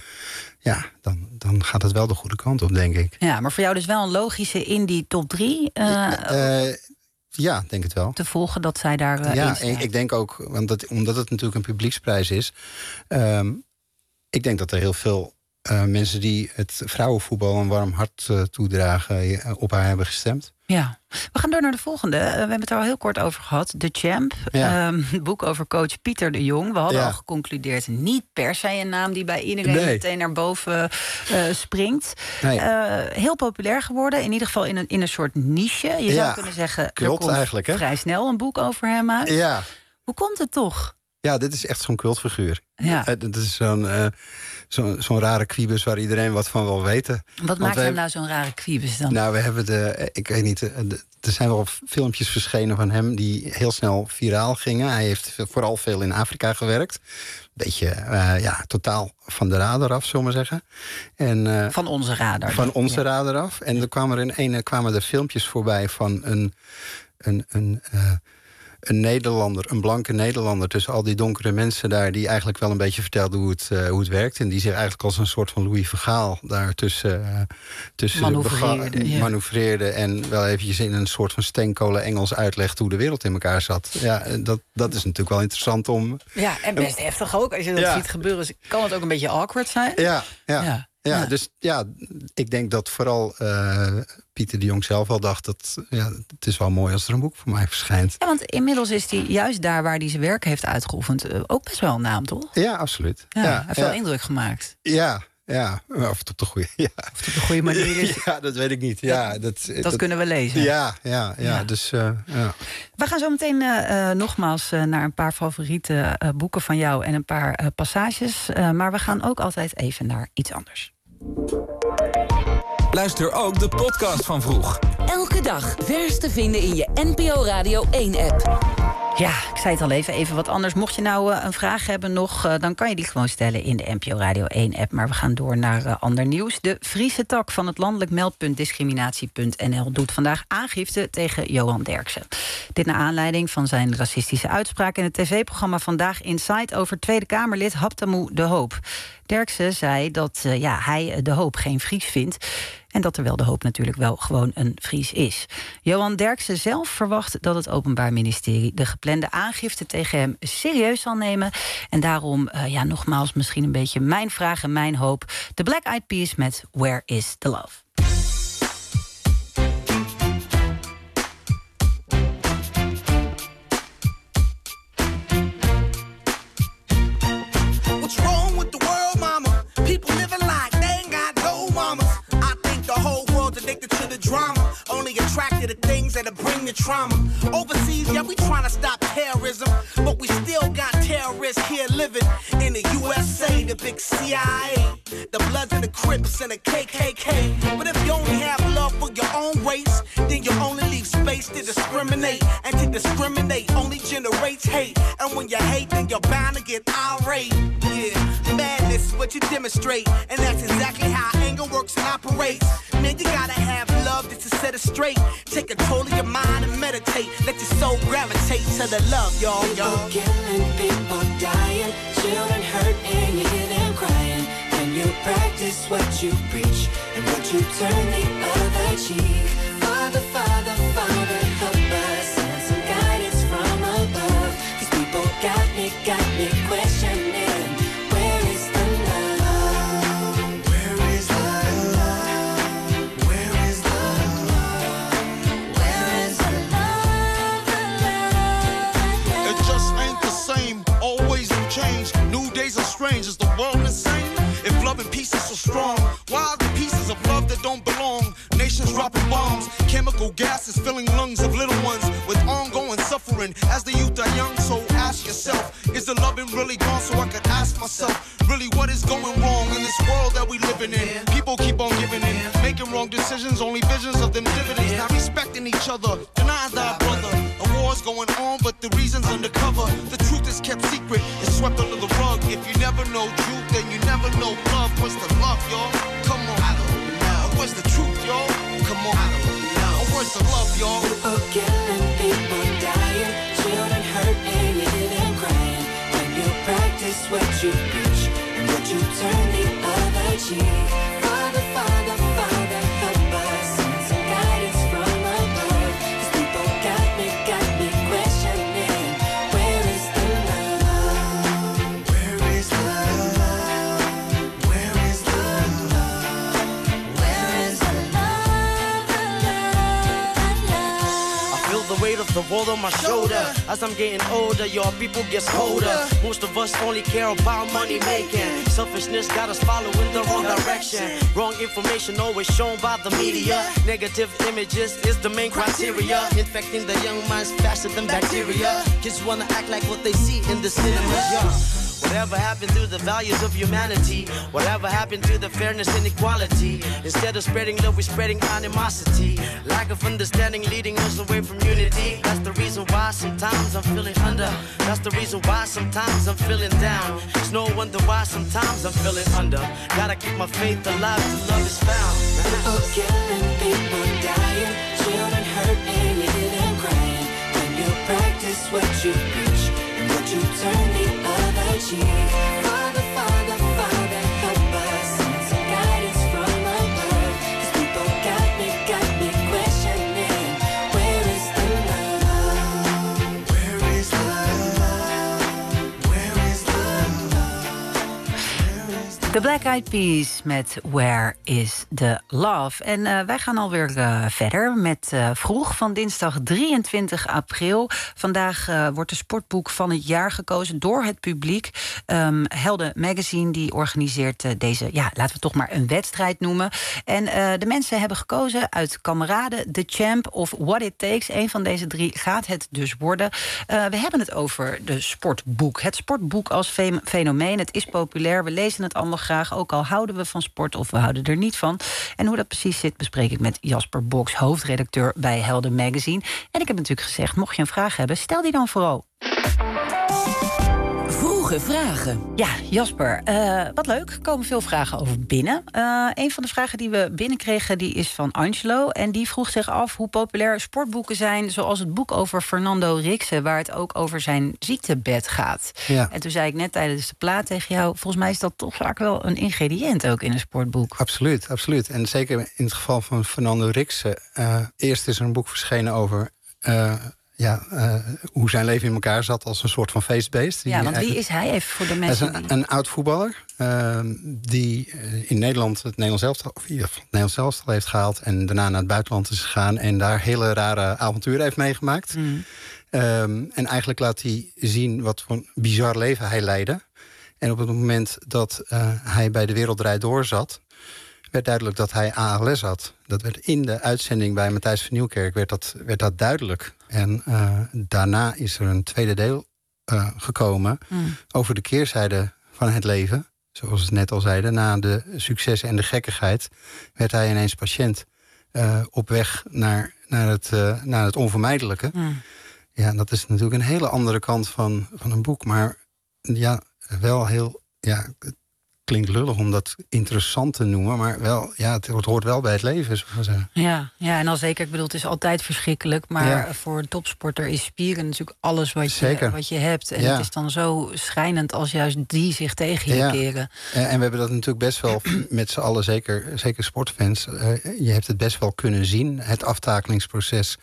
dan gaat het wel de goede kant op, denk ik. Ja, maar voor jou dus wel een logische in die top 3... Ja, denk het wel. Te volgen dat zij daar in staat. Ik denk ook, omdat het natuurlijk een publieksprijs is... ik denk dat er heel veel mensen die het vrouwenvoetbal een warm hart toedragen... op haar hebben gestemd. Ja. We gaan door naar de volgende. We hebben het er al heel kort over gehad. The Champ. Het boek over coach Pieter de Jong. We hadden al geconcludeerd, niet per se een naam... die bij iedereen meteen naar boven springt. Nee. Heel populair geworden. In ieder geval in een soort niche. Je zou kunnen zeggen, klopt, er komt eigenlijk, vrij snel een boek over hem uit. Ja. Hoe komt het toch? Ja, dit is echt zo'n cultfiguur. Ja. Het is zo'n rare kwiebus waar iedereen wat van wil weten. Wat maakt hem nou zo'n rare kwiebus dan? Nou, we hebben ik weet niet, er zijn wel filmpjes verschenen van hem... die heel snel viraal gingen. Hij heeft vooral veel in Afrika gewerkt. Beetje, totaal van de radar af, zullen we maar zeggen. En, van onze radar. Van onze radar af. En er kwamen er filmpjes voorbij van een Nederlander, een blanke Nederlander... tussen al die donkere mensen daar... die eigenlijk wel een beetje vertelde hoe het werkt. En die zich eigenlijk als een soort van Louis van Gaal... daar tussen manoeuvreerde... en wel eventjes in een soort van steenkolen Engels uitlegt... hoe de wereld in elkaar zat. Ja, dat is natuurlijk wel interessant om... Ja, en best heftig ook. Als je dat ziet gebeuren, kan het ook een beetje awkward zijn. Ja, dus ik denk dat vooral Pieter de Jong zelf wel dacht... dat het is wel mooi als er een boek voor mij verschijnt. Ja, want inmiddels is hij juist daar waar hij zijn werk heeft uitgeoefend... ook best wel een naam, toch? Ja, absoluut. Hij heeft wel indruk gemaakt. Ja, of het op de goede... Ja. Of het op de goede manier is. Ja, dat weet ik niet. Ja, dat kunnen we lezen. Ja. Dus, we gaan zo meteen nogmaals naar een paar favoriete boeken van jou... en een paar passages. Maar we gaan ook altijd even naar iets anders. Luister ook de podcast van Vroeg. Elke dag vers te vinden in je NPO Radio 1-app. Ja, ik zei het al even wat anders. Mocht je nou een vraag hebben nog, dan kan je die gewoon stellen in de NPO Radio 1-app. Maar we gaan door naar ander nieuws. De Friese tak van het landelijk meldpunt discriminatie.nl doet vandaag aangifte tegen Johan Derksen. Dit naar aanleiding van zijn racistische uitspraak in het tv-programma Vandaag Inside over Tweede Kamerlid Habtamu de Hoop. Derksen zei dat hij de Hoop geen Fries vindt. En dat Terwijl de Hoop natuurlijk wel gewoon een Fries is. Johan Derksen zelf verwacht dat het Openbaar Ministerie de geplande aangifte tegen hem serieus zal nemen. En daarom, nogmaals, misschien een beetje mijn vraag en mijn hoop. De Black Eyed Peas met Where is the Love? Only attracted to things that'll bring the trauma. Overseas, we trying to stop terrorism, but we still got terrorists here living in the USA, the big CIA, the Bloods and the Crips and the KKK. But if you only have love for your own race, face, then you only leave space to discriminate. And to discriminate only generates hate. And when you hate, then you're bound to get irate. Yeah, madness is what you demonstrate. And that's exactly how anger works and operates. Man, you gotta have love just to set it straight. Take control of your mind and meditate. Let your soul gravitate to the love, y'all. People killing, people dying, children hurt and you hear them crying. And you practice what you preach and what you turn the other cheek. Father, Father, Father, help us. Send some guidance from above. These people got me questioning. Where is the love? Where is the love? Where is the love? Where is the love? The love? It just ain't the same. Always new change. New days are strange. Is the world insane? If love and peace is so strong, why are the pieces of love that don't belong? Nations dropping bombs, chemical gases filling lungs of little ones with ongoing suffering. As the youth are young, so ask yourself, is the loving really gone? So I could ask myself, really what is going wrong in this world that we living in? People keep on giving in, making wrong decisions, only visions of them dividends. Not respecting each other, denying thy brother. A war's going on, but the reason's undercover. The truth is kept secret, it's swept under the rug. If you never know truth, then you never know love. What's the love, y'all? Come on, I don't know. Where's the truth, y'all? Come on, I don't know. Where's the love, y'all? People killing, people dying, children hurt and you hear them crying. When you practice what you preach and what you turn the other cheek. Father, Father, Father, help us. Send some guidance from above. These people got me questioning. Where is the love? Where is the love? Where is the love? Where is the love? The love? I feel the weight of the world on my shoulder. As I'm getting older, your people get colder. Most of us only care about money making. Selfishness got us following the wrong direction. Wrong information always shown by the media. Negative images is the main criteria. Infecting the young minds faster than bacteria. Kids wanna act like what they see in the cinemas, yeah. Whatever happened to the values of humanity? Whatever happened to the fairness and equality? Instead of spreading love, we're spreading animosity. Lack of understanding leading us away from unity. That's the reason why sometimes I'm feeling under. That's the reason why sometimes I'm feeling down. It's no wonder why sometimes I'm feeling under. Gotta keep my faith alive till love is found. People killing, people dying, children hurt and you hear them crying. When you practice what you preach and what you turn the other cheek. Father, Father, Father, help us. Send some guidance from above. These people got me questioning. Where is the love? Where is the love? Where is the love? The Black Eyed Peas met Where is the Love? En wij gaan alweer verder met Vroeg van dinsdag 23 april. Vandaag wordt de sportboek van het jaar gekozen door het publiek. Helden Magazine die organiseert deze, ja, laten we het toch maar een wedstrijd noemen. En de mensen hebben gekozen uit Kameraden, The Champ of What It Takes. Een van deze drie gaat het dus worden. We hebben het over de sportboek. Het sportboek als fenomeen. Het is populair, we lezen het allemaal graag, ook al houden we van sport of we houden er niet van. En hoe dat precies zit bespreek ik met Jasper Boks, hoofdredacteur bij Helden Magazine. En ik heb natuurlijk gezegd, mocht je een vraag hebben, stel die dan vooral. Vroege vragen. Ja, Jasper, wat leuk. Er komen veel vragen over binnen. Een van de vragen die we binnenkregen die is van Angelo. En die vroeg zich af hoe populair sportboeken zijn, zoals het boek over Fernando Rixen, waar het ook over zijn ziektebed gaat. Ja. En toen zei ik net tijdens de plaat tegen jou, volgens mij is dat toch vaak wel een ingrediënt ook in een sportboek. Absoluut, absoluut. En zeker in het geval van Fernando Rixen. Eerst is er een boek verschenen over hoe zijn leven in elkaar zat als een soort van feestbeest. Ja, want wie is hij even voor de mensen? Hij is een oud voetballer die in Nederland het Nederlands elftal heeft gehaald en daarna naar het buitenland is gegaan en daar hele rare avonturen heeft meegemaakt. En eigenlijk laat hij zien wat voor een bizar leven hij leidde. En op het moment dat hij bij De Wereld Draait Door zat, werd duidelijk dat hij ALS had. Dat werd in de uitzending bij Matthijs van Nieuwkerk werd dat duidelijk. En daarna is er een tweede deel gekomen over de keerzijde van het leven. Zoals we het net al zeiden, na de successen en de gekkigheid werd hij ineens patiënt. op weg naar het onvermijdelijke. Ja, dat is natuurlijk een hele andere kant van een boek. Maar ja, wel heel... Ja, het klinkt lullig om dat interessant te noemen, maar wel, ja, het hoort wel bij het leven, zou ik zeggen. Ja, en al zeker, ik bedoel, het is altijd verschrikkelijk, maar voor een topsporter is spieren natuurlijk alles wat je hebt. En het is dan zo schrijnend als juist die zich tegen je keren. En we hebben dat natuurlijk best wel met z'n allen, zeker sportfans, je hebt het best wel kunnen zien, het aftakelingsproces.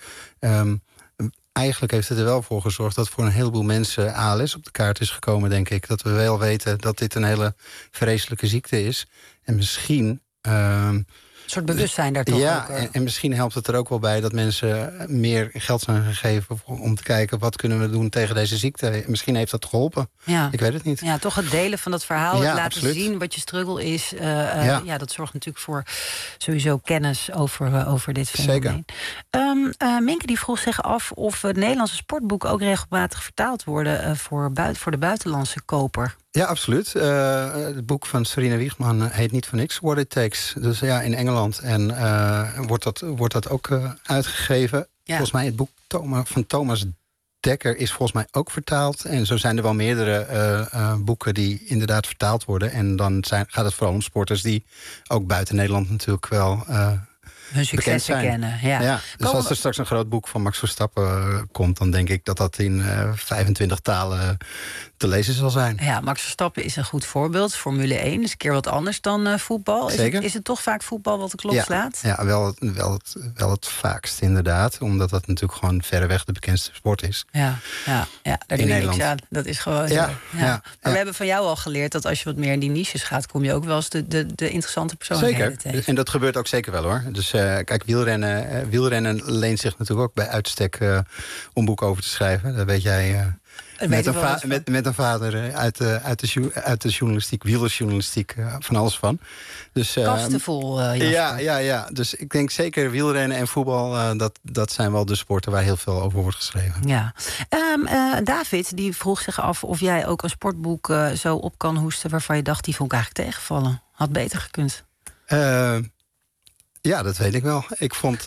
Eigenlijk heeft het er wel voor gezorgd dat voor een heleboel mensen ALS op de kaart is gekomen, denk ik. Dat we wel weten dat dit een hele vreselijke ziekte is. En misschien... een soort bewustzijn daar toch ook. En misschien helpt het er ook wel bij dat mensen meer geld zijn gegeven om te kijken wat kunnen we doen tegen deze ziekte. Misschien heeft dat geholpen. Ja. Ik weet het niet. Ja, toch het delen van dat verhaal, het laten absoluut zien wat je struggle is. Dat zorgt natuurlijk voor sowieso kennis over dit fenomeen. Zeker. Minke die vroeg zich af of Nederlandse sportboeken ook regelmatig vertaald worden voor de buitenlandse koper. Ja, absoluut. Het boek van Sarina Wiegman heet niet voor niks What It Takes. Dus ja, in Engeland. En wordt dat ook uitgegeven. Ja. Volgens mij het boek van Thomas Dekker is volgens mij ook vertaald. En zo zijn er wel meerdere boeken die inderdaad vertaald worden. En dan gaat het vooral om sporters die ook buiten Nederland natuurlijk wel... hun successen kennen. Ja. Dus als er straks een groot boek van Max Verstappen komt, dan denk ik dat dat in 25 talen te lezen zal zijn. Ja, Max Verstappen is een goed voorbeeld. Formule 1 is een keer wat anders dan voetbal. Is het toch vaak voetbal wat de klok slaat? Ja, wel het vaakst inderdaad. Omdat dat natuurlijk gewoon verreweg de bekendste sport is. Ja, daar doe je niks aan. Dat is gewoon zo. Maar we hebben van jou al geleerd dat als je wat meer in die niches gaat, kom je ook wel eens de interessante personen tegen. En dat gebeurt ook zeker wel, hoor. Dus kijk, wielrennen leent zich natuurlijk ook bij uitstek om boeken over te schrijven. Dat weet jij... Met een vader uit de journalistiek, wielersjournalistiek, van alles van. Dus, kasten vol, ja. Dus ik denk zeker wielrennen en voetbal, dat zijn wel de sporten waar heel veel over wordt geschreven. Ja. David, die vroeg zich af of jij ook een sportboek zo op kan hoesten waarvan je dacht, die vond ik eigenlijk tegenvallen. Had beter gekund. Ja, dat weet ik wel. Ik vond...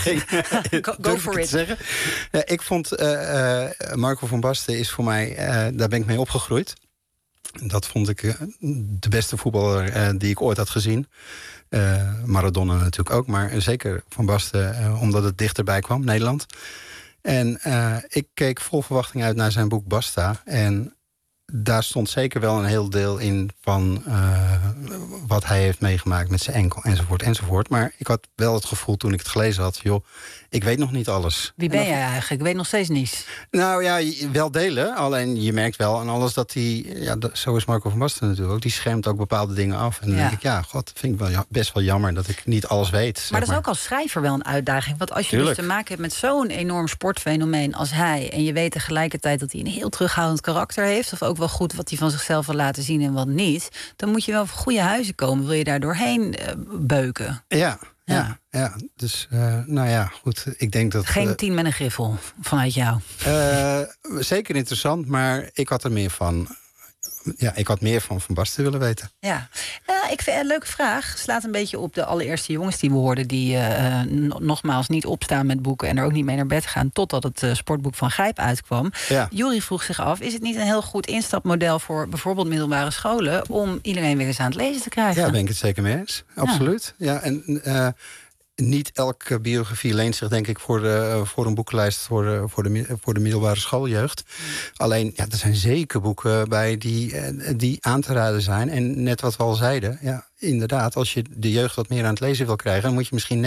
Go for it. Zeggen. Ik vond Marco van Basten is voor mij... daar ben ik mee opgegroeid. Dat vond ik de beste voetballer die ik ooit had gezien. Maradona natuurlijk ook, maar zeker Van Basten... omdat het dichterbij kwam, Nederland. En ik keek vol verwachting uit naar zijn boek Basta. En daar stond zeker wel een heel deel in van wat hij heeft meegemaakt met zijn enkel, enzovoort. Maar ik had wel het gevoel toen ik het gelezen had, joh, ik weet nog niet alles. Wie ben jij eigenlijk? Ik weet nog steeds niets. Nou ja, wel delen. Alleen je merkt wel aan alles dat hij... Ja, zo is Marco van Basten natuurlijk ook. Die schermt ook bepaalde dingen af. En dan denk ik, god, vind ik wel best wel jammer dat ik niet alles weet. Maar dat is ook als schrijver wel een uitdaging. Want als je dus te maken hebt met zo'n enorm sportfenomeen als hij... en je weet tegelijkertijd dat hij een heel terughoudend karakter heeft... of ook wel goed wat hij van zichzelf wil laten zien en wat niet... dan moet je wel voor goede huizen komen. Wil je daar doorheen beuken? Ja, dus nou ja, goed. Ik denk dat... Geen 10 met een griffel vanuit jou. Zeker interessant, maar ik had er meer van. Ja, ik had meer van Basten willen weten. Ja, ik vind een leuke vraag. Slaat een beetje op de allereerste jongens die we hoorden... die nogmaals niet opstaan met boeken... en er ook niet mee naar bed gaan... totdat het sportboek van Gijp uitkwam. Ja. Juri vroeg zich af, is het niet een heel goed instapmodel... voor bijvoorbeeld middelbare scholen... om iedereen weer eens aan het lezen te krijgen? Ja, daar ben ik het zeker mee eens. Absoluut. Ja, en... niet elke biografie leent zich, denk ik, voor een boekenlijst voor de middelbare schooljeugd. Alleen, er zijn zeker boeken bij die aan te raden zijn. En net wat we al zeiden, inderdaad, als je de jeugd wat meer aan het lezen wil krijgen, dan moet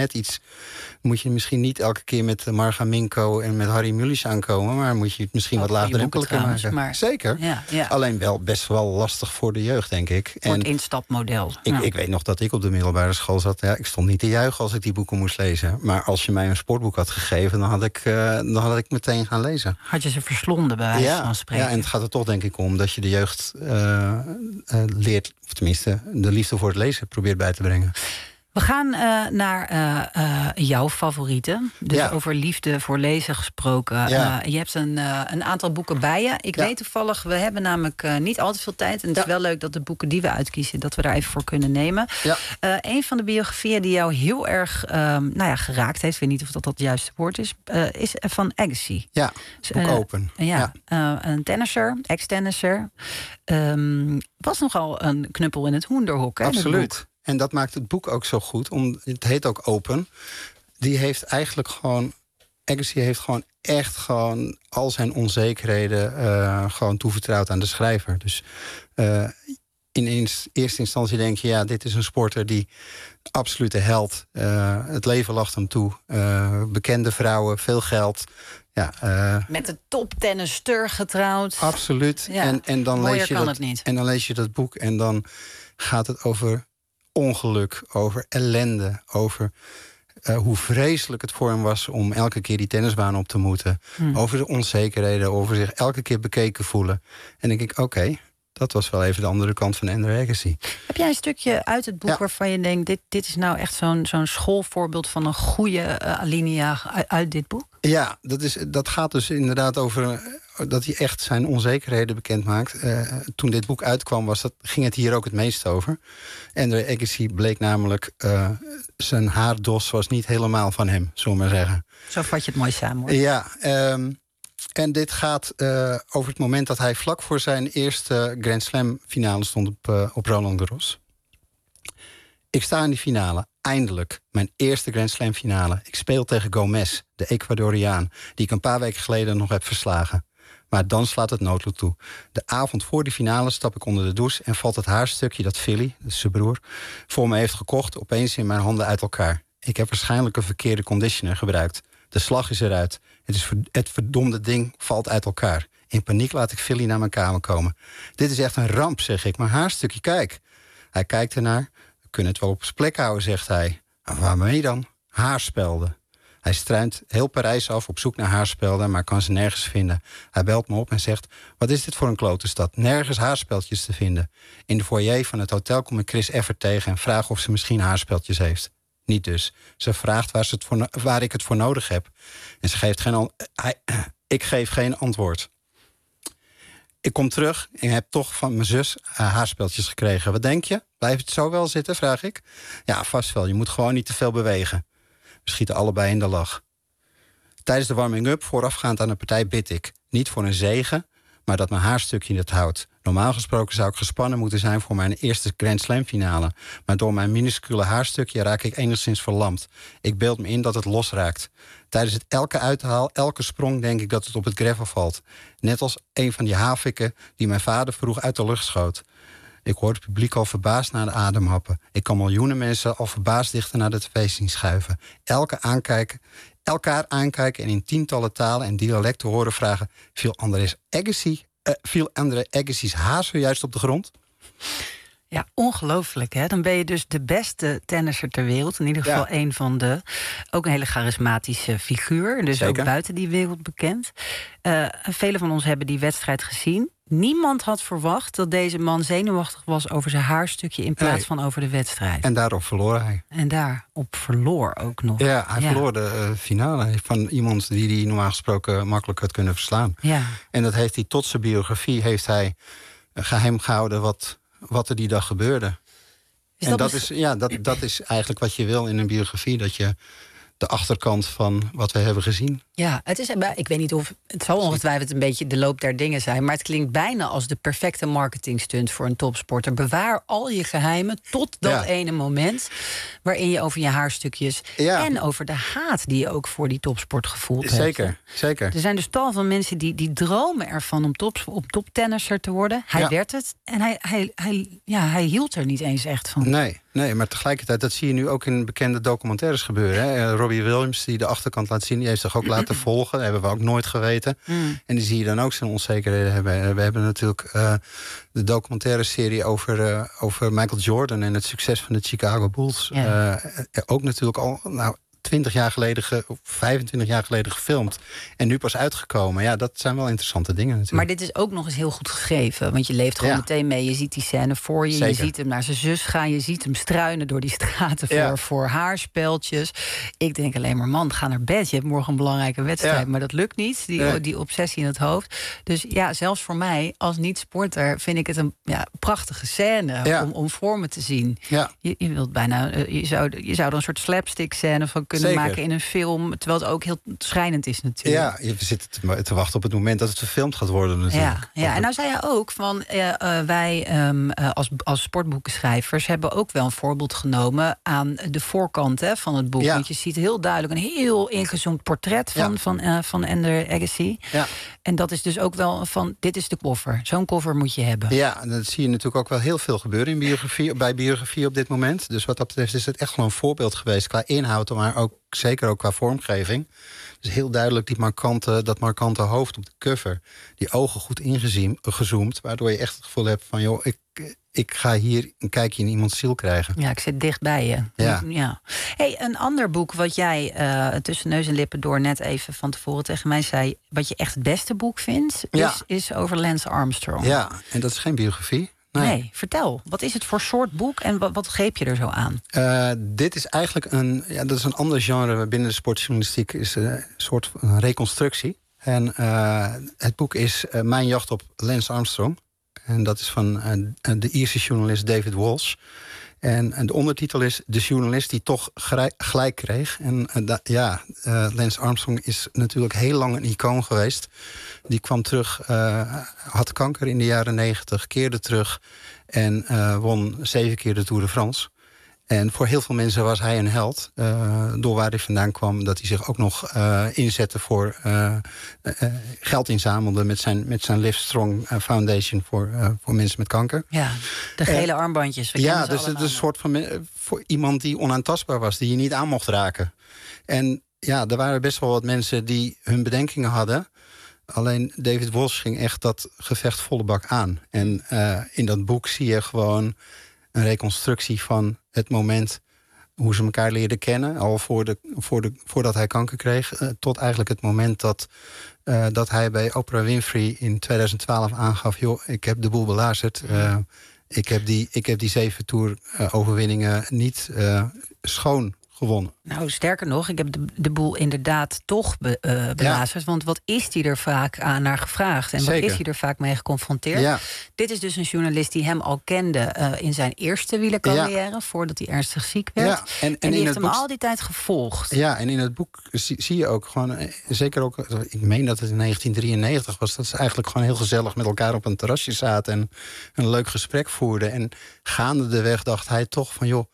je misschien niet elke keer met Marga Minko en met Harry Mulisch aankomen, maar moet je het misschien wat laagdrempeliger maken. Maar, zeker. Ja. Alleen wel best wel lastig voor de jeugd, denk ik. Voor het instapmodel. Ik weet nog dat ik op de middelbare school zat. Ja, ik stond niet te juichen als ik die boeken moest lezen. Maar als je mij een sportboek had gegeven, dan had ik meteen gaan lezen. Had je ze verslonden, bij wijze van spreken? Ja, en het gaat er toch denk ik om dat je de jeugd leert, of tenminste de liefde voor het lezen probeert bij te brengen. We gaan naar jouw favorieten. Dus over liefde voor lezen gesproken. Je hebt een aantal boeken bij je. Ik weet toevallig, we hebben namelijk niet al te veel tijd. En het is wel leuk dat de boeken die we uitkiezen, dat we daar even voor kunnen nemen. Een van de biografieën die jou heel erg geraakt heeft, ik weet niet of dat het juiste woord is van Agassi. Ja, boek Open. Een tennisser, ex-tennisser. Was nogal een knuppel in het hoenderhok. Hè, absoluut. En dat maakt het boek ook zo goed. Het heet ook Open. Die heeft eigenlijk gewoon... Agassi heeft gewoon echt al zijn onzekerheden gewoon toevertrouwd aan de schrijver. Dus in eerste instantie denk je, dit is een sporter die absolute held. Het leven lacht hem toe. Bekende vrouwen, veel geld. Met de toptennisster getrouwd. Absoluut. Ja. En dan lees je kan dat, het niet. En dan lees je dat boek en dan gaat het over ongeluk, over ellende, over hoe vreselijk het voor hem was om elke keer die tennisbaan op te moeten. Over de onzekerheden, over zich elke keer bekeken voelen. En dan denk ik, oké, dat was wel even de andere kant van Ender Agassi. Heb jij een stukje uit het boek waarvan je denkt, dit is nou echt zo'n schoolvoorbeeld van een goede alinea uit dit boek? Ja, dat gaat dus inderdaad over dat hij echt zijn onzekerheden bekend maakt. Toen dit boek uitkwam, ging het hier ook het meest over. Ender Agassi bleek namelijk, zijn haardos was niet helemaal van hem, zullen we maar zeggen. Zo vat je het mooi samen, hoor. Ja, en dit gaat over het moment dat hij vlak voor zijn eerste Grand Slam finale stond op Roland Garros. Ik sta in die finale, eindelijk, mijn eerste Grand Slam finale. Ik speel tegen Gomez, de Ecuadoriaan, die ik een paar weken geleden nog heb verslagen. Maar dan slaat het noodlot toe. De avond voor die finale stap ik onder de douche en valt het haarstukje dat Philly, dat is zijn broer, voor me heeft gekocht opeens in mijn handen uit elkaar. Ik heb waarschijnlijk een verkeerde conditioner gebruikt. De slag is eruit. Het verdomde ding valt uit elkaar. In paniek laat ik Philly naar mijn kamer komen. Dit is echt een ramp, zeg ik. Maar haarstukje, kijk. Hij kijkt ernaar. We kunnen het wel op zijn plek houden, zegt hij. Maar waarmee dan? Haarspelden. Hij struint heel Parijs af op zoek naar haarspelden, maar kan ze nergens vinden. Hij belt me op en zegt, wat is dit voor een klote stad? Nergens haarspeltjes te vinden. In de foyer van het hotel kom ik Chris Evert tegen en vraag of ze misschien haarspeltjes heeft. Niet dus. Ze vraagt waar ik het voor nodig heb. En ze geeft ik geef geen antwoord. Ik kom terug en heb toch van mijn zus haarspeltjes gekregen. Wat denk je? Blijft het zo wel zitten, vraag ik. Ja, vast wel. Je moet gewoon niet te veel bewegen. We schieten allebei in de lach. Tijdens de warming-up, voorafgaand aan de partij, bid ik. Niet voor een zege, maar dat mijn haarstukje het houdt. Normaal gesproken zou ik gespannen moeten zijn voor mijn eerste Grand Slam finale. Maar door mijn minuscule haarstukje raak ik enigszins verlamd. Ik beeld me in dat het losraakt. Tijdens het elke uithaal, elke sprong denk ik dat het op het gravel valt. Net als een van die haviken die mijn vader vroeg uit de lucht schoot. Ik hoor het publiek al verbaasd naar de adem happen. Ik kan miljoenen mensen al verbaasd dichter naar de tv zien schuiven. Elkaar aankijken en in tientallen talen en dialecten horen vragen, viel Ender Agassi's haar zojuist op de grond? Ja, ongelooflijk, hè? Dan ben je dus de beste tennisser ter wereld. In ieder geval één van de. Ook een hele charismatische figuur. Dus zeker. Ook buiten die wereld bekend. Velen van ons hebben die wedstrijd gezien. Niemand had verwacht dat deze man zenuwachtig was over zijn haarstukje in plaats van over de wedstrijd. En daarop verloor hij. En daarop verloor ook nog. Ja, hij verloor de finale van iemand die hij normaal gesproken makkelijk had kunnen verslaan. Ja. En dat heeft hij tot zijn biografie geheim gehouden wat er die dag gebeurde. En dat is eigenlijk wat je wil in een biografie, dat je de achterkant van wat we hebben gezien. Ja, ik weet niet of het zal ongetwijfeld een beetje de loop der dingen zijn, maar het klinkt bijna als de perfecte marketingstunt voor een topsporter. Bewaar al je geheimen tot dat ene moment waarin je over je haarstukjes en over de haat die je ook voor die topsport gevoeld hebt. Zeker. Er zijn dus tal van mensen die dromen ervan om toptennisser te worden. Hij werd het en hij hield er niet eens echt van. Nee, maar tegelijkertijd, dat zie je nu ook in bekende documentaires gebeuren. Hè? Robbie Williams, die de achterkant laat zien, die heeft zich ook laten volgen. Dat hebben we ook nooit geweten. En die zie je dan ook zijn onzekerheden hebben. We hebben natuurlijk de documentaire serie over Michael Jordan en het succes van de Chicago Bulls. Ook natuurlijk al 20 jaar geleden of 25 jaar geleden gefilmd. En nu pas uitgekomen. Ja, dat zijn wel interessante dingen natuurlijk. Maar dit is ook nog eens heel goed gegeven. Want je leeft gewoon meteen mee. Je ziet die scène voor je. Zeker. Je ziet hem naar zijn zus gaan. Je ziet hem struinen door die straten voor haarspeltjes. Ik denk alleen maar, man, ga naar bed. Je hebt morgen een belangrijke wedstrijd. Ja. Maar dat lukt niet. Die obsessie in het hoofd. Dus ja, zelfs voor mij als niet-sporter vind ik het een prachtige scène om voor me te zien. Ja. Je wilt bijna, je zou er een soort slapstick scène van kunnen maken in een film. Terwijl het ook heel schrijnend is natuurlijk. Ja, we zitten te wachten op het moment dat het verfilmd gaat worden natuurlijk. Ja. En nou zei je ook van wij als sportboekenschrijvers hebben ook wel een voorbeeld genomen aan de voorkant van het boek. Ja. Want je ziet heel duidelijk een heel ingezoomd portret van Ender Agassi. Ja. En dat is dus ook wel van, dit is de cover. Zo'n cover moet je hebben. Ja, en dat zie je natuurlijk ook wel heel veel gebeuren bij biografie op dit moment. Dus wat dat betreft is het echt gewoon een voorbeeld geweest qua inhoud, maar ook zeker ook qua vormgeving. Dus heel duidelijk dat markante hoofd op de cover. Die ogen goed ingezoomd, waardoor je echt het gevoel hebt van, joh, ik ga hier een kijkje in iemands ziel krijgen. Ja, ik zit dicht bij je. Ja. Hey, een ander boek wat jij tussen neus en lippen door net even van tevoren tegen mij zei, wat je echt het beste boek vindt, is over Lance Armstrong. Ja, en dat is geen biografie. Nee, vertel. Wat is het voor soort boek en wat greep je er zo aan? Dit is eigenlijk dat is een ander genre binnen de sportjournalistiek. Is een soort van reconstructie. En het boek is Mijn jacht op Lance Armstrong. En dat is van de Ierse journalist David Walsh. En de ondertitel is De journalist die toch gelijk kreeg. En Lance Armstrong is natuurlijk heel lang een icoon geweest. Die kwam terug, had kanker in de jaren 90, keerde terug en won 7 keer de Tour de France. En voor heel veel mensen was hij een held. Door waar hij vandaan kwam, dat hij zich ook nog inzette voor geld inzamelde met zijn Livestrong Foundation voor mensen met kanker. Ja, de gele armbandjes. Ja, dus het is een soort van voor iemand die onaantastbaar was, die je niet aan mocht raken. En ja, er waren best wel wat mensen die hun bedenkingen hadden. Alleen David Walsh ging echt dat gevecht volle bak aan. En in dat boek zie je gewoon een reconstructie van het moment hoe ze elkaar leerden kennen, al voordat hij kanker kreeg, tot eigenlijk het moment dat hij bij Oprah Winfrey in 2012 aangaf, joh, ik heb de boel belazerd. Ik heb die 7 Tour-overwinningen niet schoon gewonnen. Nou, sterker nog, ik heb de boel inderdaad toch belazerd. Want wat is hij er vaak naar gevraagd? En Zeker. Wat is hij er vaak mee geconfronteerd? Ja. Dit is dus een journalist die hem al kende in zijn eerste wielercarrière, voordat hij ernstig ziek werd. Ja. En die heeft hem al die tijd gevolgd. Ja, en in het boek zie je ook gewoon, zeker ook, ik meen dat het in 1993 was, dat ze eigenlijk gewoon heel gezellig met elkaar op een terrasje zaten en een leuk gesprek voerden. En gaandeweg dacht hij toch van, joh,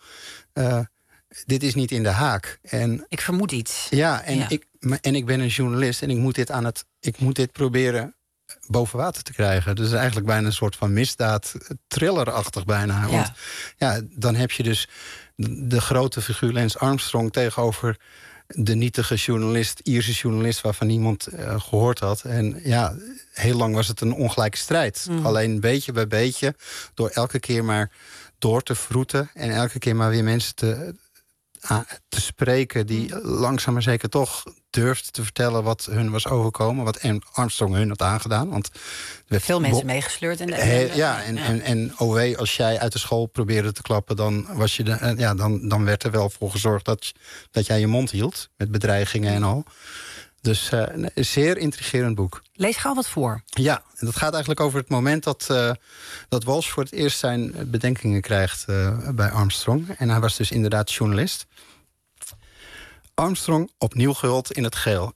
dit is niet in de haak. En ik vermoed iets. Ja, en ik ben een journalist en ik moet dit proberen boven water te krijgen. Dus eigenlijk bijna een soort van misdaad, thrillerachtig bijna. Ja. Want dan heb je dus de grote figuur Lance Armstrong tegenover de nietige journalist, Ierse journalist, waarvan niemand gehoord had. En ja, heel lang was het een ongelijke strijd. Alleen beetje bij beetje, door elke keer maar door te vroeten en elke keer maar weer mensen te spreken die langzaam maar zeker toch durfde te vertellen wat hun was overkomen, wat Armstrong hun had aangedaan. Want veel mensen meegesleurd in de en als jij uit de school probeerde te klappen, dan was je dan werd er wel voor gezorgd dat jij je mond hield met bedreigingen en al. Dus een zeer intrigerend boek. Lees gauw wat voor. Ja, en dat gaat eigenlijk over het moment dat Walsh voor het eerst zijn bedenkingen krijgt bij Armstrong. En hij was dus inderdaad journalist. Armstrong opnieuw gehuld in het geel.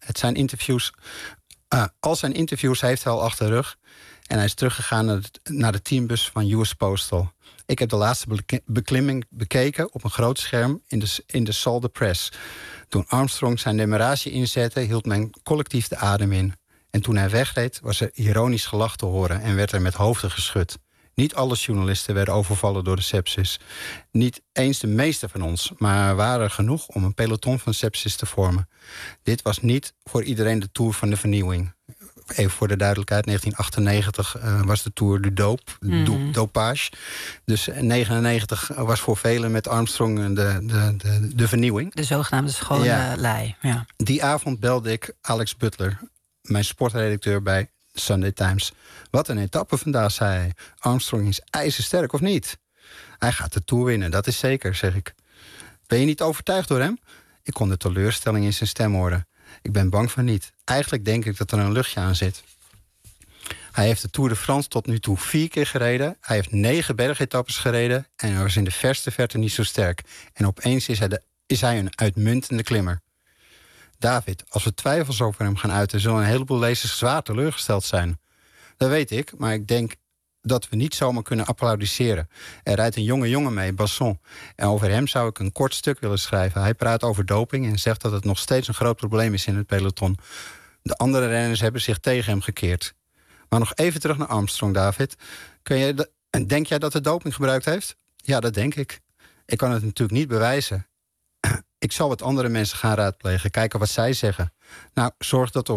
Al zijn interviews heeft hij al achter de rug. En hij is teruggegaan naar de teambus van US Postal. Ik heb de laatste beklimming bekeken op een groot scherm in de Salle de Presse. Toen Armstrong zijn demarrage inzette, hield men collectief de adem in. En toen hij wegreed, was er ironisch gelach te horen en werd er met hoofden geschud. Niet alle journalisten werden overvallen door de sepsis. Niet eens de meeste van ons, maar er waren er genoeg om een peloton van sepsis te vormen. Dit was niet voor iedereen de Tour van de vernieuwing. even voor de duidelijkheid, 1998 was de Tour de Dopage. Dus 1999 was voor velen met Armstrong de vernieuwing. De zogenaamde schone lei. Ja. Die avond belde ik Alex Butler, mijn sportredacteur bij Sunday Times. Wat een etappe vandaag, zei hij. Armstrong is ijzersterk, of niet? Hij gaat de Tour winnen, dat is zeker, zeg ik. Ben je niet overtuigd door hem? Ik kon de teleurstelling in zijn stem horen. Ik ben bang van niet. Eigenlijk denk ik dat er een luchtje aan zit. Hij heeft de Tour de France tot nu toe 4 keer gereden. Hij heeft 9 bergetappes gereden. En hij was in de verste verte niet zo sterk. En opeens is hij een uitmuntende klimmer. David, als we twijfels over hem gaan uiten, zullen een heleboel lezers zwaar teleurgesteld zijn. Dat weet ik, maar ik denk dat we niet zomaar kunnen applaudisseren. Er rijdt een jonge jongen mee, Basson. En over hem zou ik een kort stuk willen schrijven. Hij praat over doping en zegt dat het nog steeds een groot probleem is in het peloton. De andere renners hebben zich tegen hem gekeerd. Maar nog even terug naar Armstrong, David. Denk jij dat hij doping gebruikt heeft? Ja, dat denk ik. Ik kan het natuurlijk niet bewijzen. Ik zal wat andere mensen gaan raadplegen, kijken wat zij zeggen. Nou, zorgen dat we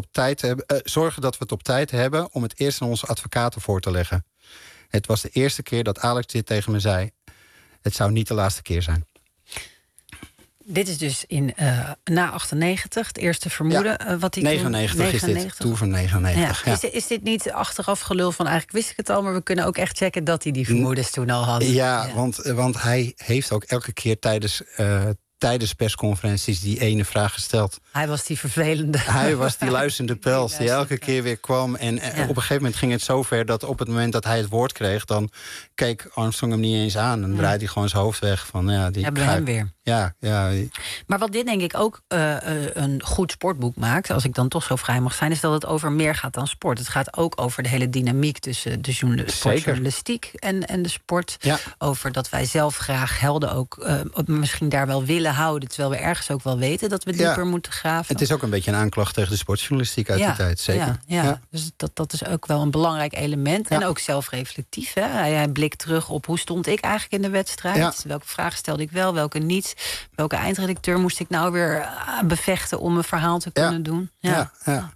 het op tijd hebben om het eerst aan onze advocaten voor te leggen. Het was de eerste keer dat Alex dit tegen me zei. Het zou niet de laatste keer zijn. Dit is dus na 98, het eerste vermoeden. Wat hij 99 is dit, Tour van 99. Ja. Ja. Is dit niet achteraf gelul van eigenlijk wist ik het al, maar we kunnen ook echt checken dat hij die vermoedens toen al had? Ja. Want hij heeft ook elke keer tijdens persconferenties die ene vraag gesteld. Hij was die vervelende. Hij was die luisterende pels die elke keer weer kwam. En op een gegeven moment ging het zover dat op het moment dat hij het woord kreeg, dan keek Armstrong hem niet eens aan. En draaide hij gewoon zijn hoofd weg. Van, hebben we hem weer. Ja. Maar wat dit denk ik ook een goed sportboek maakt, als ik dan toch zo vrij mag zijn, is dat het over meer gaat dan sport. Het gaat ook over de hele dynamiek tussen de sportjournalistiek en de sport. Ja. Over dat wij zelf graag helden ook misschien daar wel willen houden, terwijl we ergens ook wel weten dat we dieper moeten graven. Het is ook een beetje een aanklacht tegen de sportjournalistiek uit die tijd, zeker. Ja. Dus dat is ook wel een belangrijk element. En ook zelfreflectief. Hè? Hij blikt terug op hoe stond ik eigenlijk in de wedstrijd. Ja. Welke vragen stelde ik wel, welke niet. Welke eindredacteur moest ik nou weer bevechten om een verhaal te kunnen doen. Ja.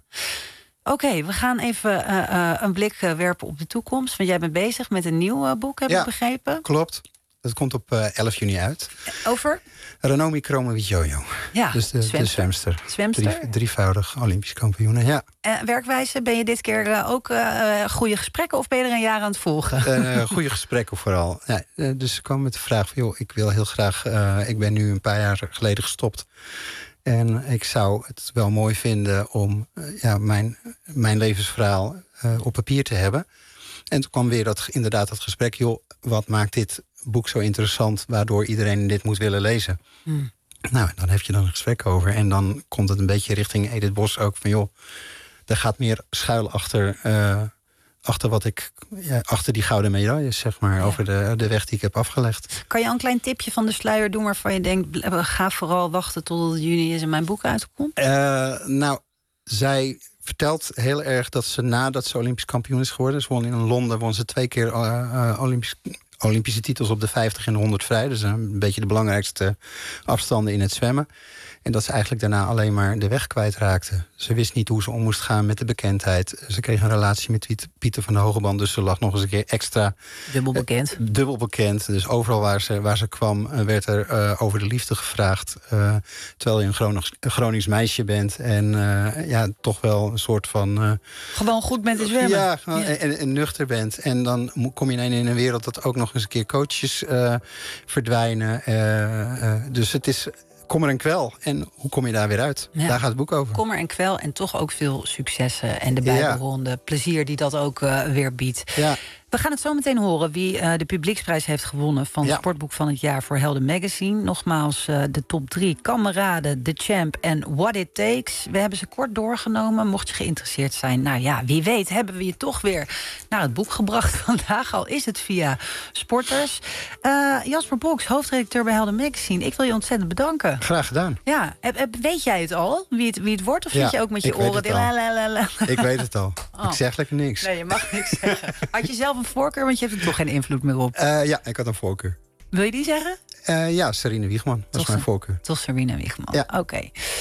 Oké, we gaan even een blik werpen op de toekomst. Want jij bent bezig met een nieuw boek, heb ik begrepen. Klopt. Dat komt op 11 juni uit. Over? Ranomi Kromowidjojo. Ja, dus de zwemster. Zwemster? Drievoudig Olympisch kampioene, ja. Werkwijze, ben je dit keer ook goede gesprekken of ben je er een jaar aan het volgen? Goede gesprekken vooral. Ja, dus ze kwam met de vraag van, joh, ik wil heel graag, ik ben nu een paar jaar geleden gestopt. En ik zou het wel mooi vinden om mijn levensverhaal op papier te hebben. En toen kwam weer inderdaad dat gesprek, joh, wat maakt dit boek zo interessant, waardoor iedereen dit moet willen lezen. Nou, dan heb je dan een gesprek over. En dan komt het een beetje richting Edith Bos ook van, joh, er gaat meer schuil achter die gouden medailles, zeg maar, over de weg die ik heb afgelegd. Kan je een klein tipje van de sluier doen waarvan je denkt, ga vooral wachten tot het juni is en mijn boek uitkomt? Nou, zij vertelt heel erg dat ze nadat ze Olympisch kampioen is geworden, ze won in Londen, won ze 2 keer Olympische titels op de 50 en de 100 vrij. Dus een beetje de belangrijkste afstanden in het zwemmen. En dat ze eigenlijk daarna alleen maar de weg kwijtraakte. Ze wist niet hoe ze om moest gaan met de bekendheid. Ze kreeg een relatie met Pieter van de Hogeband. Dus ze lag nog eens een keer extra dubbel bekend. Dus overal waar ze kwam werd er over de liefde gevraagd. Terwijl je een Gronings meisje bent. En toch wel een soort van... gewoon goed bent in zwemmen. Ja, en nuchter bent. En dan kom je in een wereld dat ook nog eens een keer coaches verdwijnen. Dus het is... Kommer en kwel. En hoe kom je daar weer uit? Ja. Daar gaat het boek over. Kommer en kwel en toch ook veel successen. En de bijbehorende plezier die dat ook weer biedt. Ja. We gaan het zo meteen horen wie de publieksprijs heeft gewonnen van het sportboek van het jaar voor Helden Magazine. Nogmaals de top 3, Kameraden, The Champ en What It Takes. We hebben ze kort doorgenomen. Mocht je geïnteresseerd zijn, nou ja, wie weet hebben we je toch weer naar het boek gebracht vandaag. Al is het via Sporters. Jasper Boks, hoofdredacteur bij Helden Magazine. Ik wil je ontzettend bedanken. Graag gedaan. Ja, weet jij het al, wie het wordt? Of zit je ook met je oren? Ik weet het al. Ik zeg lekker niks. Nee, je mag niks zeggen. Had je zelf een voorkeur, want je hebt er toch geen invloed meer op? Ja, ik had een voorkeur. Wil je die zeggen? Ja, Sarine Wiegman was mijn voorkeur. Toch Sarine Wiegman, ja. Oké.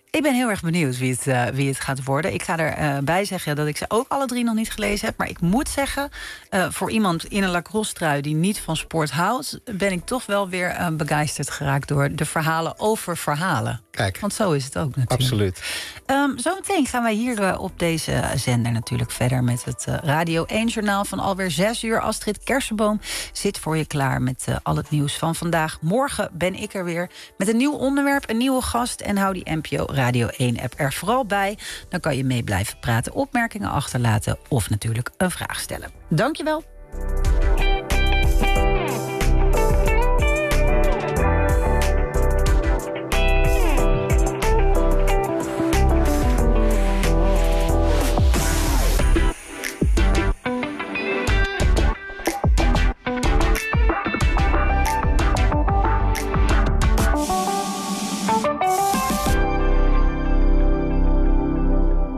Ik ben heel erg benieuwd wie het gaat worden. Ik ga erbij zeggen dat ik ze ook alle 3 nog niet gelezen heb. Maar ik moet zeggen, voor iemand in een Lacrosse-trui die niet van sport houdt, ben ik toch wel weer begeisterd geraakt door de verhalen over verhalen. Kijk. Want zo is het ook natuurlijk. Absoluut. Zometeen gaan wij hier op deze zender natuurlijk verder met het Radio 1-journaal van alweer 6 uur. Astrid Kersenboom zit voor je klaar met al het nieuws van vandaag. Morgen ben ik er weer met een nieuw onderwerp, een nieuwe gast. En hou die NPO Radio 1-app er vooral bij. Dan kan je mee blijven praten, opmerkingen achterlaten of natuurlijk een vraag stellen. Dankjewel.